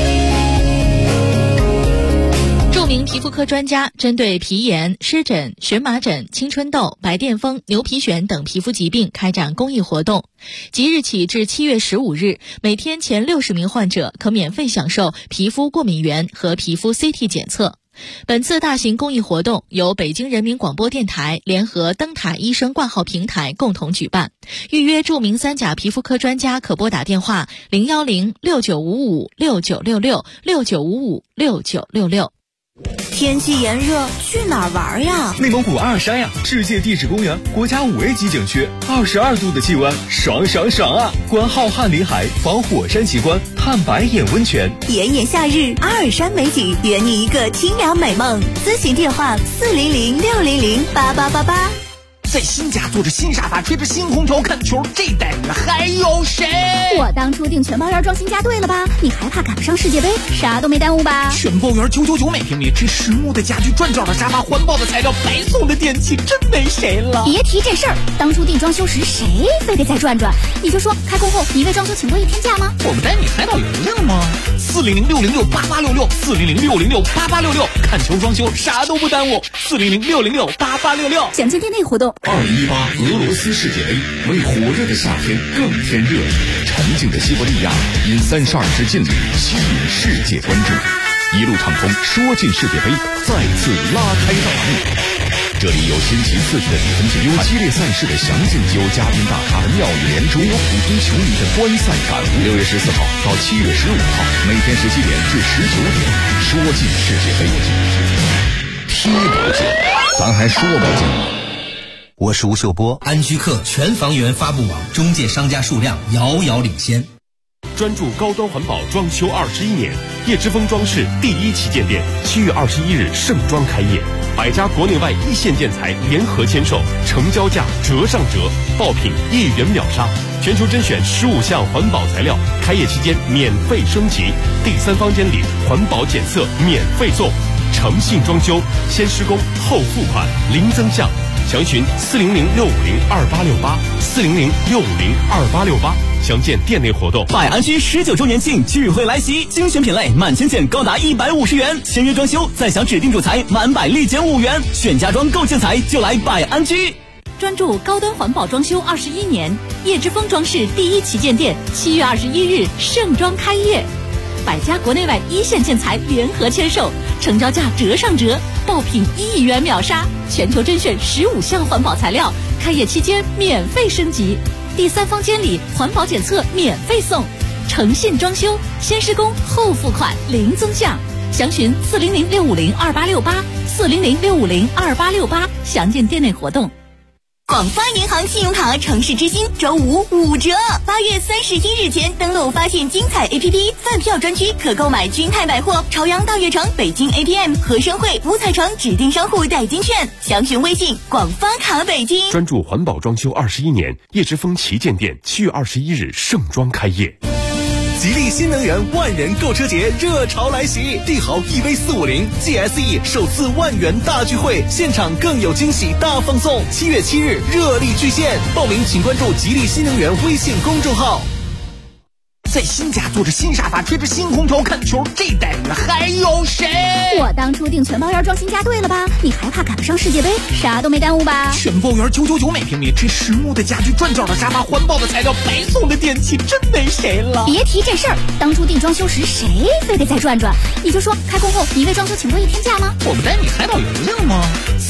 气。 著名皮肤科专家针对皮炎、湿疹、荨麻疹、青春痘、白癜风、牛皮癣等皮肤疾病开展公益活动。即日起至7月15日，每天前60名患者可免费享受皮肤过敏原和皮肤 CT 检测。本次大型公益活动由北京人民广播电台联合灯塔医生挂号平台共同举办。预约著名3甲皮肤科专家可拨打电话010-6955-6966 天气炎热，去哪儿玩呀？ 内蒙古阿尔山呀，世界地质公园，国家5A级景区，22度的气温，爽爽爽啊！观浩瀚林海，访火山奇观，探白眼温泉。 炎炎夏日，阿尔山美景，圆你一个清凉美梦。咨询电话400-600-8888。 在新家坐着新沙发，吹着新空调看球，这待遇还有谁？ 我当初订全包园装新家对了吧？你还怕赶不上世界杯？啥都没耽误吧？ 全包园999每平米，这实木的家具，转角的沙发，环保的材料，白送的电器，真没谁了。 别提这事儿，当初订装修时谁非得再转转？你就说开工后你为装修请过1天假吗？ 我们带你海岛游游吗？400-606-8866，400-606-8866，看球装修啥都不耽误，400-606-8866。 详情店内活动。 2018俄罗斯世界杯为火热的夏天更添热情，沉静的西伯利亚因32支劲旅吸引世界关注，一路畅通，说进世界杯再次拉开大幕。这里有新奇刺激的比分解，有激烈赛事的详尽，有嘉宾大咖的妙语连珠，有普通球迷的观赛感悟。6月14号到7月15号，每天17点至19点，说进世界杯，踢不进，咱还说不进。 我是吴秀波，安居客全房源发布网中介商家数量遥遥领先。 专注高端环保装修21年，叶之峰装饰第1旗舰店7月21日盛装开业，100家国内外一线建材联合签售，成交价折上折，爆品1元秒杀，全球甄选15项环保材料，开业期间免费升级，第3方监理环保检测免费送，诚信装修，先施工后付款，零增项。详询400-650-2868，400-650-2868，详见店内活动。 百安居19周年庆聚会来袭，精选品类满千件高达150元，签约装修再享指定主材满100立减5元，选家装购建材就来百安居。 专注高端环保装修21年，叶之峰装饰第1旗舰店7月21日盛装开业，100家国内外一线建材联合签售，成交价折上折，爆品1元秒杀，全球甄选15项环保材料，开业期间免费升级，第3方监理环保检测免费送，诚信装修，先施工后付款，零增项。详询400-650-2868，400-650-2868，详见店内活动。 广发银行信用卡城市之星周5 5折，8月31日前登录发现精彩 APP 饭票专区，可购买君泰百货、朝阳大悦城、北京 APM、和生汇、五彩城指定商户代金券。详询微信广发卡北京。 专注环保装修21年，叶之峰旗舰店7月21日盛装开业。 吉利新能源万人购车节热潮来袭，帝豪 EV450 GSE 首次10000元大聚会，现场更有惊喜大放送。7月7日热力巨献，报名请关注吉利新能源微信公众号。 在新家坐着新沙发，吹着新空调看球，这待遇还有谁？ 我当初订全包园装新家对了吧？你还怕赶不上世界杯？啥都没耽误吧？ 全包园999每平米，这实木的家具、转角的沙发、环保的材料、白送的电器，真没谁了。 别提这事儿，当初订装修时谁非得再转转？你就说开工后你为装修请过一天假吗？ 我不带你海岛游游吗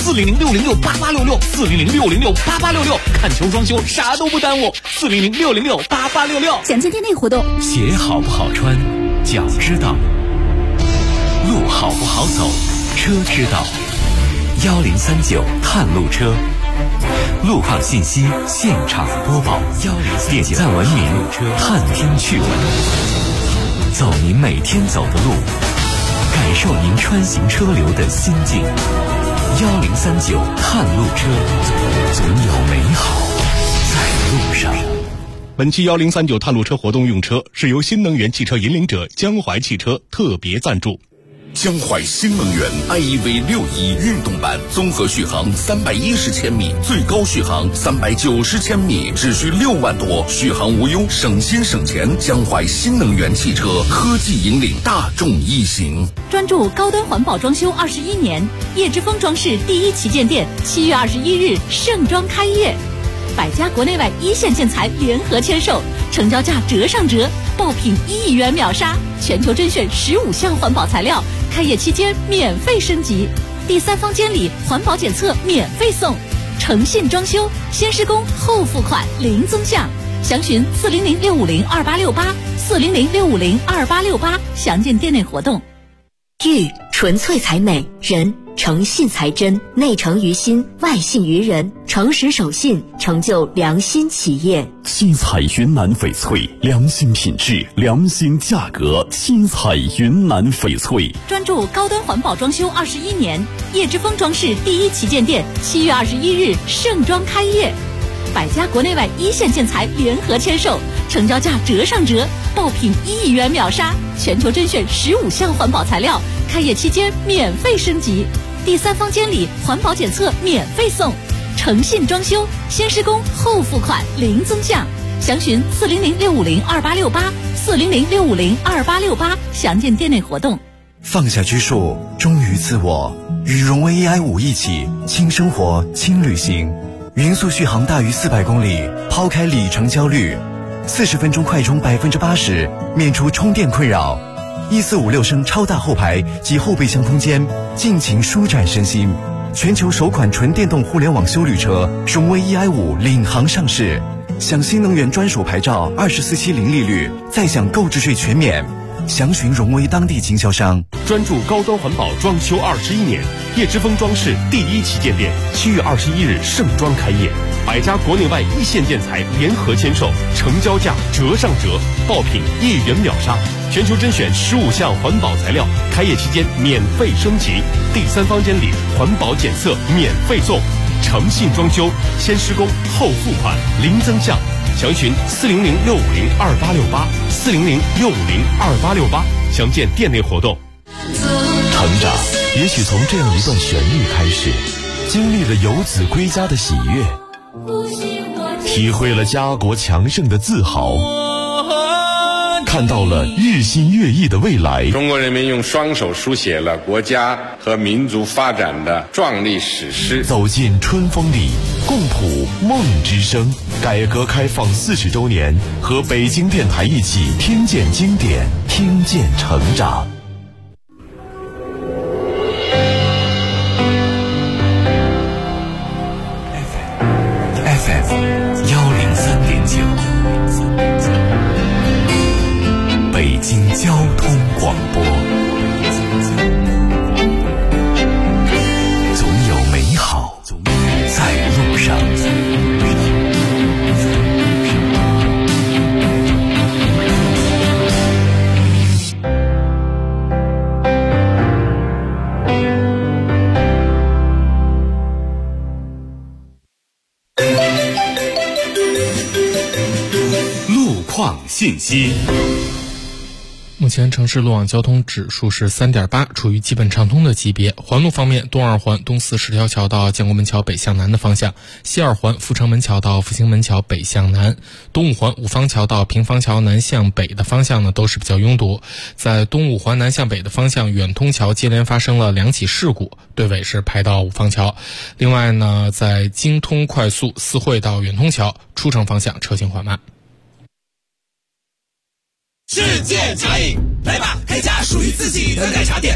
？400-606-8866，400-606-8866，看球装修啥都不耽误，400-606-8866， 详见店内活动。 鞋好不好穿，脚知道；路好不好走，车知道。1039探路车，路况信息现场播报，点赞文明，探听趣闻，走您每天走的路，感受您穿行车流的心境。1039探路车，总有美好在路上。 本期1039探路车活动用车是由新能源汽车引领者江淮汽车特别赞助。 江淮新能源 iEV 61运动版，综合续航310千米，最高续航390千米，只需6万多，续航无忧，省心省钱。江淮新能源汽车科技引领大众一行。 专注高端环保装修21年，叶之峰装饰第1旗舰店7月21日盛装开业，100家国内外一线建材联合签售，成交价折上折，爆品1元秒杀，全球甄选15项环保材料，开业期间免费升级，第3方监理环保检测免费送，诚信装修，先施工后付款，零增项。详询400-650-2868，400-650-2868，详见店内活动。 玉纯粹才美，人诚信才真，内诚于心，外信于人，诚实守信，成就良心企业。 七彩云南翡翠，良心品质，良心价格。七彩云南翡翠， 专注高端环保装修21年，叶之峰装饰第1旗舰店7月21日盛装开业，100家国内外一线建材联合签售，成交价折上折，爆品1元秒杀，全球甄选15项环保材料，开业期间免费升级，第3方监理环保检测免费送，诚信装修，先施工后付款，零增项。详询400-650-2868，400-650-2868，详见店内活动。 放下拘束，忠于自我，与荣威 EI5一起轻生活轻旅行，匀速续航大于400公里，抛开里程焦虑，40分钟快充80%，免除充电困扰。1456升超大后排及后备箱空间，尽情舒展身心。全球首款纯电动互联网休旅车荣威 EI5领航上市，享新能源专属牌照，24期零利率，再享购置税全免。详询荣威当地经销商。 专注高端环保装修21年，叶之峰装饰第1旗舰店7月21日盛装开业百家国内外一线建材联合签售，成交价折上折，爆品1元秒杀，全球甄选15项环保材料，开业期间免费升级，第三方监理，环保检测免费送，诚信装修，先施工后付款，零增项。详询400-650-2868，400-650-2868，详见店内活动。 成长也许从这样一段旋律开始，经历了游子归家的喜悦，体会了家国强盛的自豪，看到了日新月异的未来。 中国人民用双手书写了国家和民族发展的壮丽史诗。 走进春风里，共谱梦之声。改革开放40周年，和北京电台一起听见经典，听见成长。 FM 103.9，北京交通广播，总有美好在路上。信息。 目前城市路网交通指数是3.8，处于基本畅通的级别。环路方面，东二环东四十条桥到建国门桥北向南的方向，西二环阜成门桥到复兴门桥北向南，东五环五方桥到平房桥南向北的方向呢都是比较拥堵。在东五环南向北的方向，远通桥接连发生了2起事故，队尾是排到五方桥。另外呢，在京通快速四惠到远通桥出城方向车行缓慢。 世界茶饮，来吧，开家属于自己的奶茶店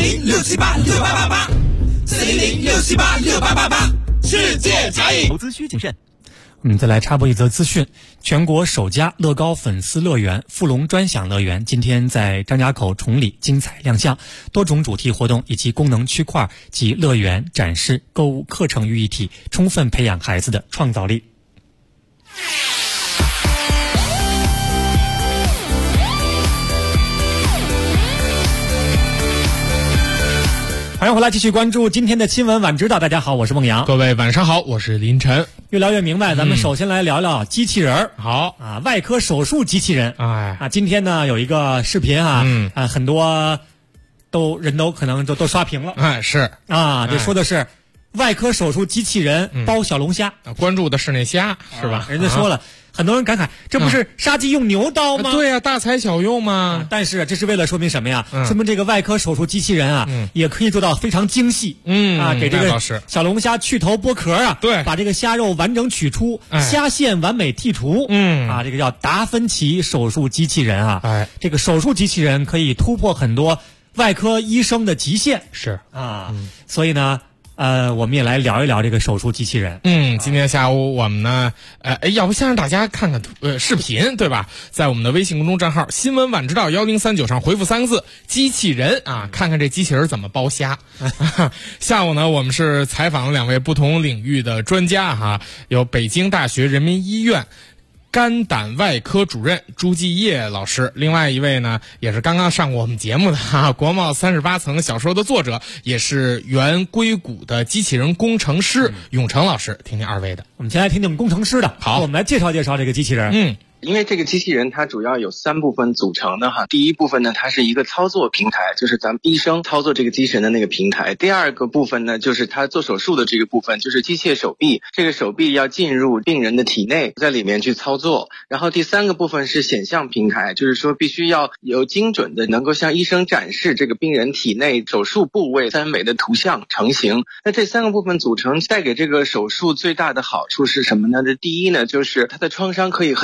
，400-678-6888，400-678-6888，世界茶饮。 投资需谨慎。再来插播一则资讯：全国首家乐高粉丝乐园富龙专享乐园今天在张家口崇礼精彩亮相，多种主题活动以及功能区块及乐园展示、购物课程于一体，充分培养孩子的创造力。欢迎回来，继续关注今天的新闻晚知道。大家好，我是孟阳。 各位晚上好，我是林晨。 越聊越明白，咱们首先来聊聊机器人。 好啊，外科手术机器人。今天呢有一个视频很多人都可能都刷屏了。 是啊，这说的是外科手术机器人包小龙虾， 关注的是那虾是吧？ 人家说了。很多人感慨，这不是杀鸡用牛刀吗？ 对呀，大材小用嘛。 但是这是为了说明什么呀？说明这个外科手术机器人也可以做到非常精细。给这个小龙虾去头剥壳啊， 对， 把这个虾肉完整取出，虾线完美剔除。这个叫达芬奇手术机器人啊。这个手术机器人可以突破很多外科医生的极限。 是啊，所以呢。我们也来聊一聊这个手术机器人。 今天下午我们呢，要不先让大家看看视频，对吧？在我们的微信公众账号“新闻晚知道1039”上回复3个字“机器人”啊，看看这机器人怎么剥虾。下午呢，我们是采访了2位不同领域的专家哈，有北京大学人民医院肝胆外科主任朱继业老师，另外一位呢也是刚刚上过我们节目的国贸38层小说的作者，也是原硅谷的机器人工程师永成老师。听听2位的。 我们先来听听我们工程师的。 好， 我们来介绍介绍这个机器人。 因为这个机器人它主要有3部分组成的哈。第一部分呢，它是一个操作平台，就是咱们医生操作这个机器人的那个平台。第二个部分呢，就是它做手术的这个部分，就是机械手臂。这个手臂要进入病人的体内，在里面去操作。然后第3个部分是显像平台，就是说必须要有精准的能够向医生展示这个病人体内手术部位3维的图像成型。那这3个部分组成带给这个手术最大的好处是什么呢？这第一呢，就是它的创伤可以很小。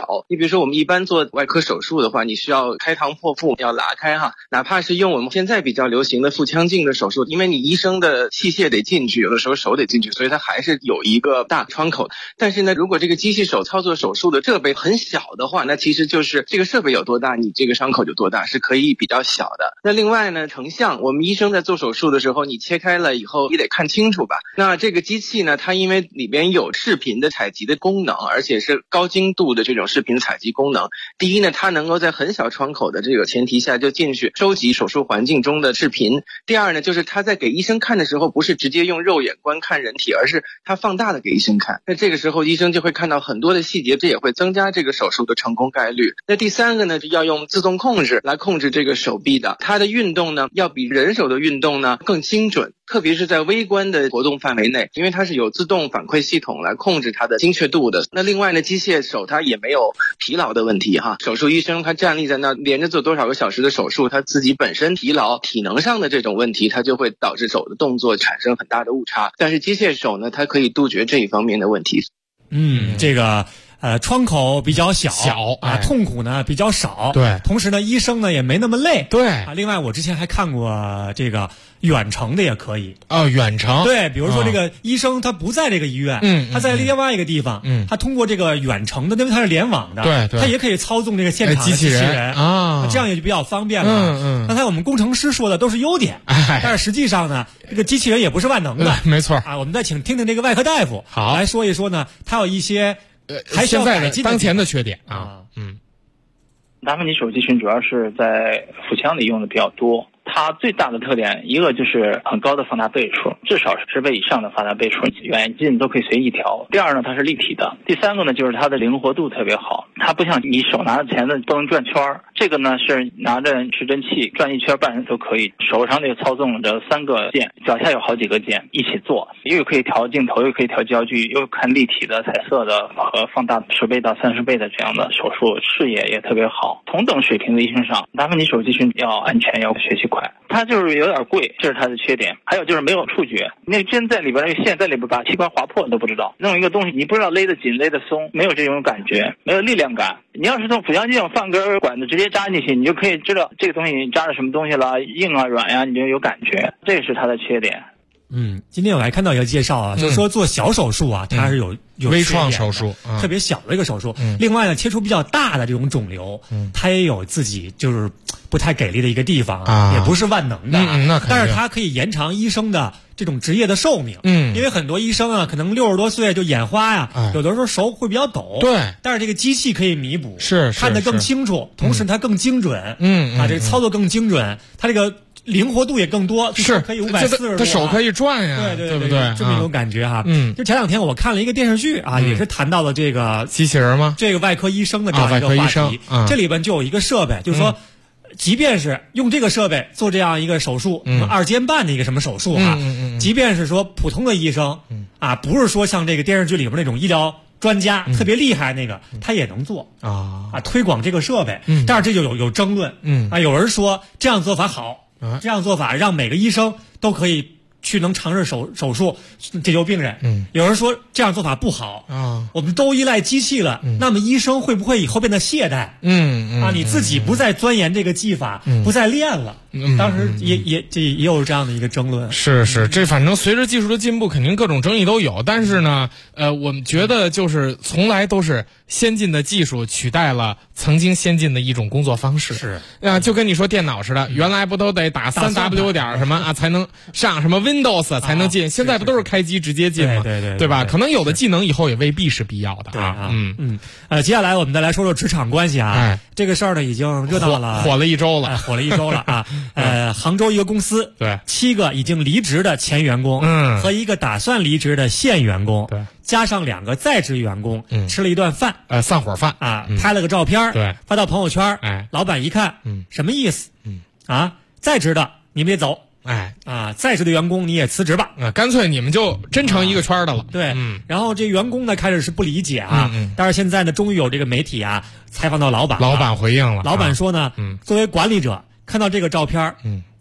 小。你比如说我们一般做外科手术的话，你需要开膛破腹，要拉开哈，哪怕是用我们现在比较流行的腹腔镜的手术，因为你医生的器械得进去，有的时候手得进去，所以它还是有一个大窗口。但是呢，如果这个机器手操作手术的设备很小的话，那其实就是这个设备有多大，你这个伤口就多大，是可以比较小的。那另外呢，成像，我们医生在做手术的时候，你切开了以后，你得看清楚吧。那这个机器呢，它因为里边有视频的采集的功能，而且是高精度的这种视频采集功能。第一呢，它能够在很小窗口的这个前提下就进去收集手术环境中的视频。第二呢，就是它在给医生看的时候，不是直接用肉眼观看人体，而是它放大的给医生看。那这个时候医生就会看到很多的细节，这也会增加这个手术的成功概率。那第三个呢，要用自动控制来控制这个手臂的，它的运动呢要比人手的运动呢更精准，特别是在微观的活动范围内，因为它是有自动反馈系统来控制它的精确度的。那另外呢，机械手它也没有疲劳的问题哈。手术医生他站立在那连着做多少个小时的手术，他自己本身疲劳体能上的这种问题，它就会导致手的动作产生很大的误差。但是机械手呢，它可以杜绝这一方面的问题。 这个窗口比较小痛苦呢比较少， 对， 同时呢医生呢也没那么累， 对另外我之前还看过这个远程的也可以远程， 对，比如说这个医生他不在这个医院，他在另外一个地方，他通过这个远程的，因为他是联网的， 对， 他也可以操纵这个现场的机器人这样也就比较方便了。刚才我们工程师说的都是优点，但是实际上呢，这个机器人也不是万能的， 没错我们再听听这个外科大夫好来说一说呢，他有一些还需要改进的当前的缺点达芬奇手机群主要是在腹腔里用的比较多。它最大的特点，一个就是很高的放大倍数，至少是10倍以上的放大倍数，远近都可以随意调。第二呢，它是立体的。第三个呢，就是它的灵活度特别好，它不像你手拿着钳子不能转圈儿，这个呢是拿着持针器转一圈半都可以。手上这个操纵着3个键，脚下有好几个键一起做，又可以调镜头，又可以调焦距，又看立体的、彩色的和放大10倍到30倍的这样的手术，视野也特别好。同等水平的医生上，达芬奇手机群要安全，要学习快。它就是有点贵，这是它的缺点。还有就是没有触觉，那针在里边，那个线在里边把器官划破都不知道。弄一个东西你不知道勒得紧勒得松，没有这种感觉，没有力量感。你要是从腹腔镜放根管子直接扎进去，你就可以知道这个东西扎着什么东西了，硬啊软呀，你就有感觉。这是它的缺点。 今天我还看到一个介绍就是说做小手术它是有微创手术， 特别小的一个手术。另外呢，切除比较大的这种肿瘤，它也有自己就是不太给力的一个地方也不是万能的。但是它可以延长医生的这种职业的寿命。因为很多医生可能60多岁就眼花有的时候手会比较抖。 对， 但是这个机器可以弥补， 是看得更清楚，同时它更精准。这个操作更精准，它这个灵活度也更多， 是可以540度， 他手可以转呀， 对不对？ 这么一种感觉就前2天我看了一个电视剧也是谈到了这个机器人吗？ 这个外科医生的这样一个话题。这里边就有一个设备，就是说，即便是用这个设备做这样一个手术，2尖瓣的一个什么手术即便是说普通的医生不是说像这个电视剧里边那种医疗专家特别厉害那个，他也能做推广这个设备。但是这就有争论有人说这样做法好。这样做法让每个医生都可以去能尝试手术解救病人。有人说这样做法不好我们都依赖机器了，那么医生会不会以后变得懈怠？你自己不再钻研这个技法，不再练了。当时也有这样的一个争论。 是，这反正随着技术的进步，肯定各种争议都有。但是呢，我们觉得就是从来都是先进的技术取代了曾经先进的一种工作方式。 是就跟你说电脑似的，原来不都得打3W 点什么才能上什么 Windows 才能进，现在不都是开机直接进吗？对吧？可能有的技能以后也未必是必要的接下来我们再来说说职场关系这个事儿呢已经热闹了， 火了一周了， 杭州一个公司7个已经离职的前员工和一个打算离职的现员工加上2个在职员工吃了一顿饭散伙饭拍了个照片发到朋友圈老板一看什么意思在职的你们别走在职的员工你也辞职吧干脆你们就真成一个圈的了。 对然后这员工呢开始是不理解但是现在呢终于有这个媒体采访到老板回应了。 老板说呢作为管理者看到这个照片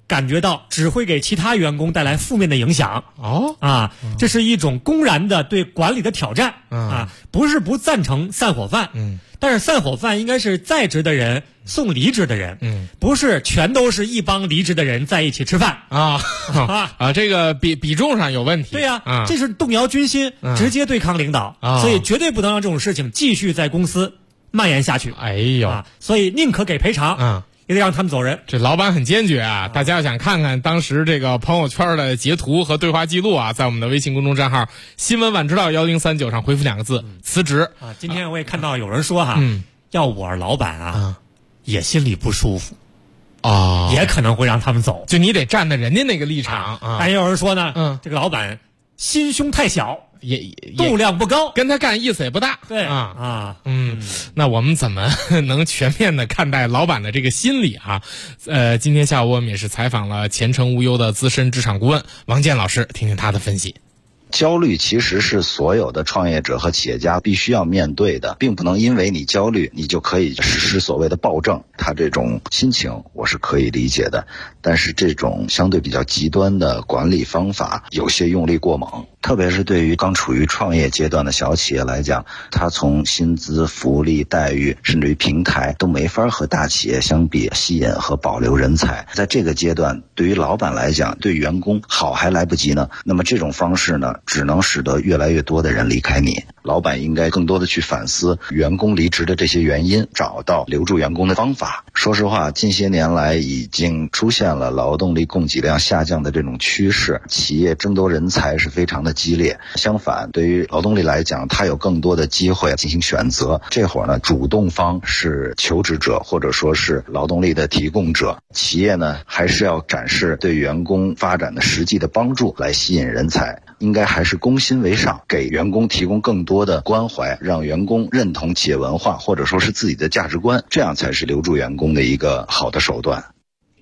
感觉到只会给其他员工带来负面的影响。这是一种公然的对管理的挑战。不是不赞成散伙饭。但是散伙饭应该是在职的人送离职的人。不是全都是一帮离职的人在一起吃饭。 这个比重上有问题。 对呀，这是动摇军心，直接对抗领导。所以绝对不能让这种事情继续在公司蔓延下去。所以宁可给赔偿。也得让他们走人。 这老板很坚决啊！大家要想看看当时这个朋友圈的截图和对话记录啊，在我们的微信公众账号新闻晚知道1039上回复2个字辞职。 今天我也看到有人说要我是老板也心里不舒服也可能会让他们走。 就你得站在人家那个立场还有人说呢这个老板心胸太小，也度量不高， 跟他干意思也不大。 对那我们怎么能全面的看待老板的这个心理啊？今天下午我们也是采访了前程无忧的资深职场顾问王健老师，听听他的分析。 焦虑其实是所有的创业者和企业家必须要面对的，并不能因为你焦虑你就可以实施所谓的暴政。他这种心情我是可以理解的，但是这种相对比较极端的管理方法有些用力过猛，特别是对于刚处于创业阶段的小企业来讲，他从薪资、福利、待遇甚至于平台都没法和大企业相比，吸引和保留人才。在这个阶段，对于老板来讲，对员工好还来不及呢，那么这种方式呢只能使得越来越多的人离开你。老板应该更多的去反思员工离职的这些原因，找到留住员工的方法。说实话，近些年来已经出现了劳动力供给量下降的这种趋势，企业争夺人才是非常的激烈。相反，对于劳动力来讲，他有更多的机会进行选择。这会儿呢，主动方是求职者或者说是劳动力的提供者，企业呢还是要展示对员工发展的实际的帮助来吸引人才。应该还是攻心为上，给员工提供更多的关怀，让员工认同企业文化或者说是自己的价值观，这样才是留住员工的一个好的手段。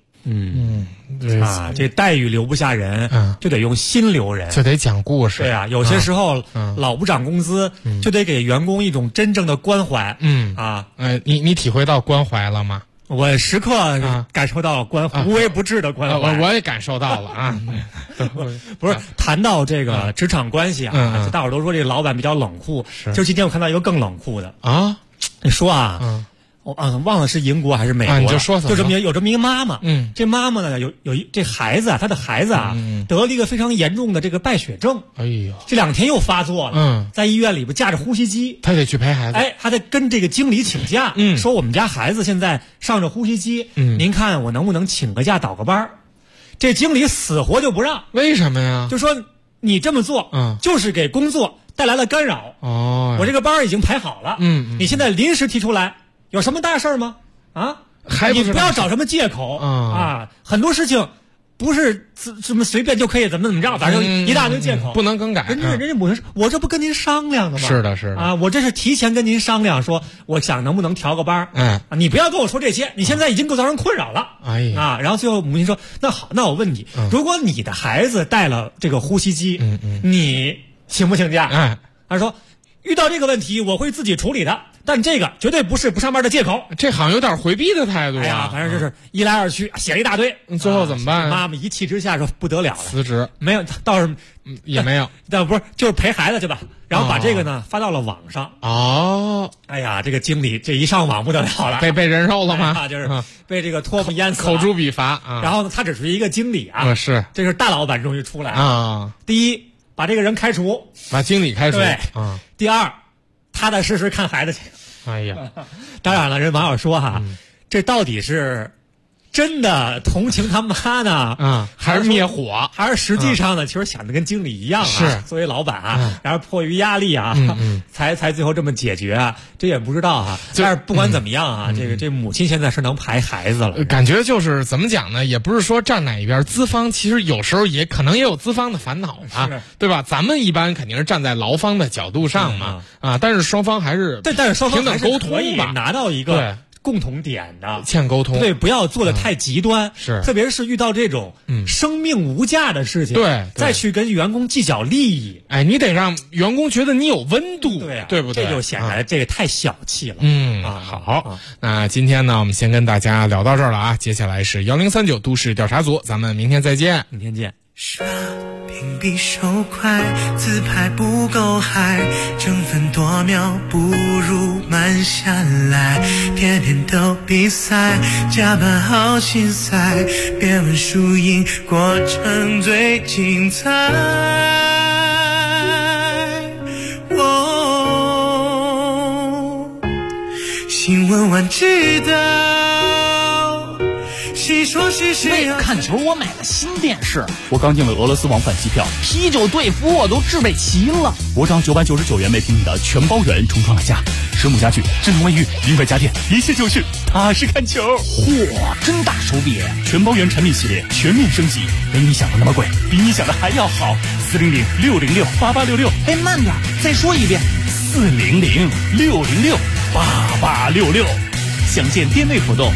这待遇留不下人，就得用心留人， 就得讲故事。 对啊，有些时候老不涨工资，就得给员工一种真正的关怀。 你体会到关怀了吗？ 我时刻感受到关怀，无微不至的关怀。 我也感受到了啊。 不是谈到这个职场关系大伙儿都说这个老板比较冷酷，就今天我看到一个更冷酷的你说我忘了是英国还是美国， 你就说就有这么一个妈妈，这妈妈呢有这孩子他的孩子得了一个非常严重的这个败血症，这2天又发作了，在医院里边架着呼吸机， 他得去陪孩子， 还得跟这个经理请假，说我们家孩子现在上着呼吸机，您看我能不能请个假倒个班？这经理死活就不让， 为什么呀？ 就说你这么做，就是给工作带来了干扰。我这个班已经排好了，你现在临时提出来。有什么大事吗？你不要找什么借口很多事情不是什么随便就可以怎么着，反正一大堆借口， 不能更改。 人家母亲说，我这不跟您商量的吗？ 是的我这是提前跟您商量，说我想能不能调个班你不要跟我说这些，你现在已经够造成困扰了。然后最后母亲说，那好，那我问你，如果你的孩子带了这个呼吸机，你请不请假？他说，遇到这个问题我会自己处理的。但这个绝对不是不上班的借口， 这好像有点回避的态度反正就是一来二去写了一大堆， 最后怎么办？ 妈妈一气之下说不得了了， 辞职。 没有，倒是也没有， 但不是就是陪孩子去吧。然后把这个呢发到了网上。这个经理这一上网不得了了， 被人肉了吗？ 就是被这个托付淹死， 口诛笔伐。 然后呢，他只是一个经理是这是大老板终于出来第一，把这个人开除， 把经理开除。 对第二，踏踏实实看孩子去。当然了，人网友说这到底是真的同情他妈呢还是灭火， 还是实际上呢其实想的跟经理一样是作为老板然后迫于压力才最后这么解决这也不知道但是不管怎么样这母亲现在是能陪孩子了， 感觉就是怎么讲呢，也不是说站哪一边，资方其实有时候可能也有资方的烦恼对吧？咱们一般肯定是站在劳方的角度上嘛但是双方还是但是双方平等沟通吧， 拿到一个共同点的， 欠沟通。 对，不要做的太极端。 是， 特别是遇到这种生命无价的事情， 对， 再去跟员工计较利益。 哎，你得让员工觉得你有温度， 对啊， 对不对？ 这就显得这个太小气了。 好，那今天呢，我们先跟大家聊到这儿了啊。接下来是1039都市调查组，咱们明天再见。 明天见。 刷屏比手快，自拍不够嗨，争分夺秒不如慢下来，天天都比赛，加班好心塞，别问输赢，过程最精彩。新闻晚知道，谁说是谁？ 为了看球，我买了新电视。我刚订了俄罗斯往返机票，啤酒队服我都置备齐了。我涨999元每平米的全包圆重创了家，实木家具、智能卫浴、云白家电，一切就是踏实看球。嚯，真大手笔！全包圆产品系列全面升级，没你想的那么贵，比你想的还要好。400-606-8866。哎，慢点，再说一遍。400-606-8866。详见店内活动。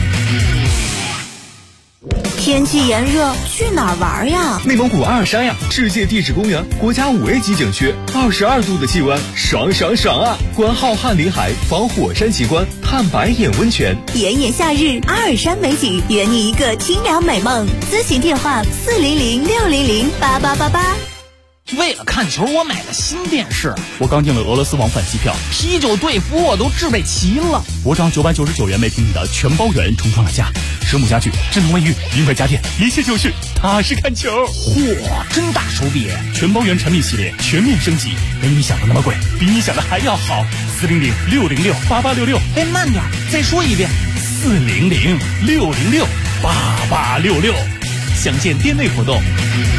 天气炎热，去哪儿玩呀？ 内蒙古阿尔山呀，世界地质公园，国家5A级景区，22度的气温，爽爽爽啊！观浩瀚林海，访火山奇观，探白眼温泉。 炎炎夏日，阿尔山美景，圆你一个清凉美梦。咨询电话400-600-8888。 为了看球，我买了新电视。我刚订了俄罗斯往返机票，啤酒队服我都置备齐了。我涨999元每平米的全包圆重创了家，实木家具、智能卫浴、云白家电，一切就是踏实看球。嚯，真大手笔！全包圆产品系列全面升级，没你想的那么贵，比你想的还要好。400-606-8866。哎，慢点，再说一遍。400-606-8866。详见店内活动。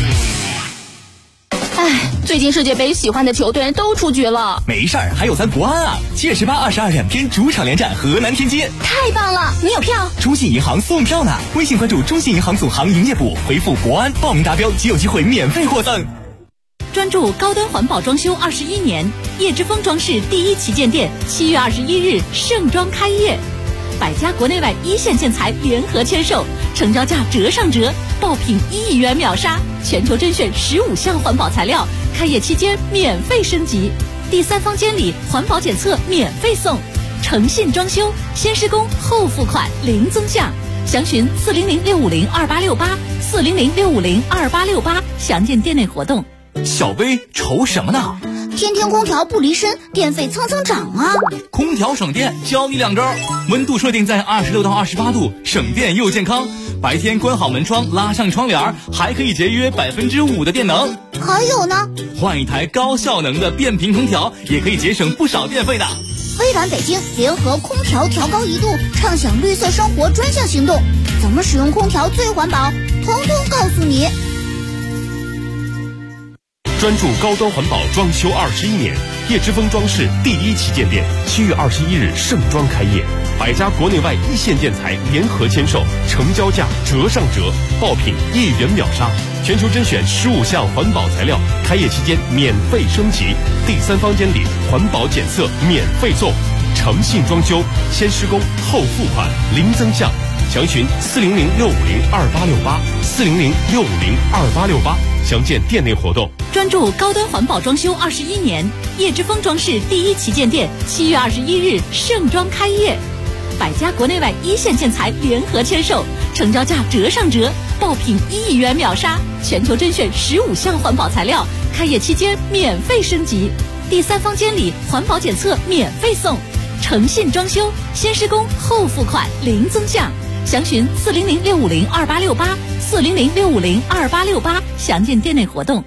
最近世界杯喜欢的球队都出局了。 没事儿，还有咱国安啊！7月18、22两天主场连战河南天津。 太棒了！你有票？ 中信银行送票呢！微信关注中信银行总行营业部，回复国安报名达标即有机会免费获赠。 专注高端环保装修21年，叶之峰装饰第一旗舰店7月21日盛装开业，100家国内外一线建材联合签售，成交价折上折，爆品1亿元秒杀，全球甄选15项环保材料，开业期间免费升级，第3方监理环保检测免费送，诚信装修，先施工后付款零增项，详询400-650-2868，400-650-2868，详见店内活动。 小薇愁什么呢？ 天天空调不离身，电费蹭蹭涨啊！ 空调省电，教你2招：温度设定在26到28度，省电又健康；白天关好门窗，拉上窗帘，还可以节约5%的电能。 还有呢， 换一台高效能的变频空调，也可以节省不少电费的。 微软北京联合空调调高1度，畅享绿色生活专项行动，怎么使用空调最环保，统统告诉你。 专注高端环保装修21年，叶之峰装饰第一旗舰店7月21日盛装开业，100家国内外一线建材联合签售，成交价折上折，爆品1亿元秒杀，全球甄选15项环保材料，开业期间免费升级，第3方监理环保检测免费送，诚信装修，先施工后付款零增项，详询400-650-2868，400-650-2868，详见店内活动。 专注高端环保装修21年，叶之峰装饰第一旗舰店7月21日盛装开业，100家国内外一线建材联合签售，成交价折上折，爆品1亿元秒杀，全球甄选15项环保材料，开业期间免费升级，第3方监理环保检测免费送，诚信装修，先施工后付款零增项，详询400-650-2868，400-650-2868，详见店内活动。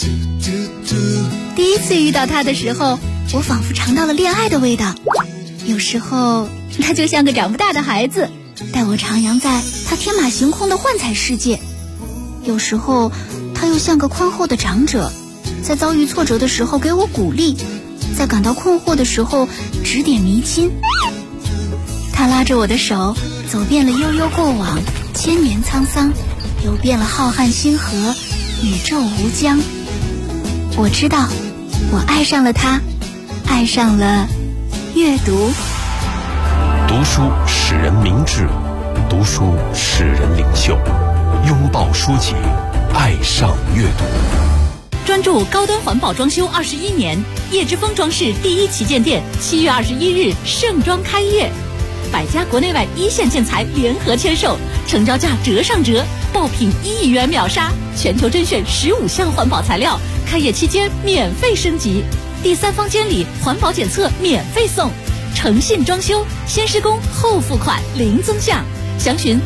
第一次遇到他的时候，我仿佛尝到了恋爱的味道。有时候他就像个长不大的孩子，带我徜徉在他天马行空的幻彩世界；有时候他又像个宽厚的长者，在遭遇挫折的时候给我鼓励，在感到困惑的时候指点迷津。他拉着我的手，走遍了悠悠过往，千年沧桑，游遍了浩瀚星河，宇宙无疆。我知道，我爱上了他，爱上了阅读。 读读书使人明智，读书使人领袖。拥抱书籍，爱上阅读。 专注高端环保装修21年，叶之峰装饰第一旗舰店7月21日盛装开业，100家国内外一线建材联合签售，成交价折上折，爆品1亿元秒杀，全球甄选15项环保材料，开业期间免费升级，第3方监理环保检测免费送，诚信装修，先施工后付款零增项。详询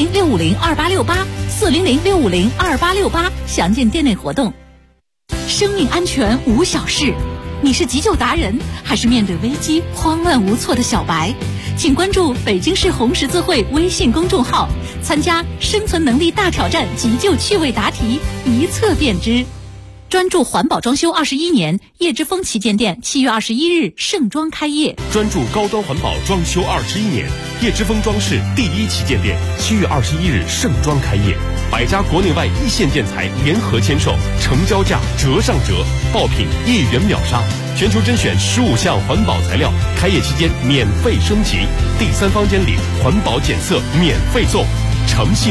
400-650-2868，400-650-2868，详见店内活动。生命安全无小事，你是急救达人，还是面对危机慌乱无措的小白？请关注北京市红十字会微信公众号，参加生存能力大挑战急救趣味答题，一测便知。专注环保装修21年，叶之峰旗舰店7月21日盛装开业。 专注高端环保装修21年，叶之峰装饰第一旗舰店7月21日盛装开业，100家国内外一线建材联合签售，成交价折上折，爆品1亿元秒杀，全球甄选15项环保材料，开业期间免费升级，第3方监理环保检测免费送，诚信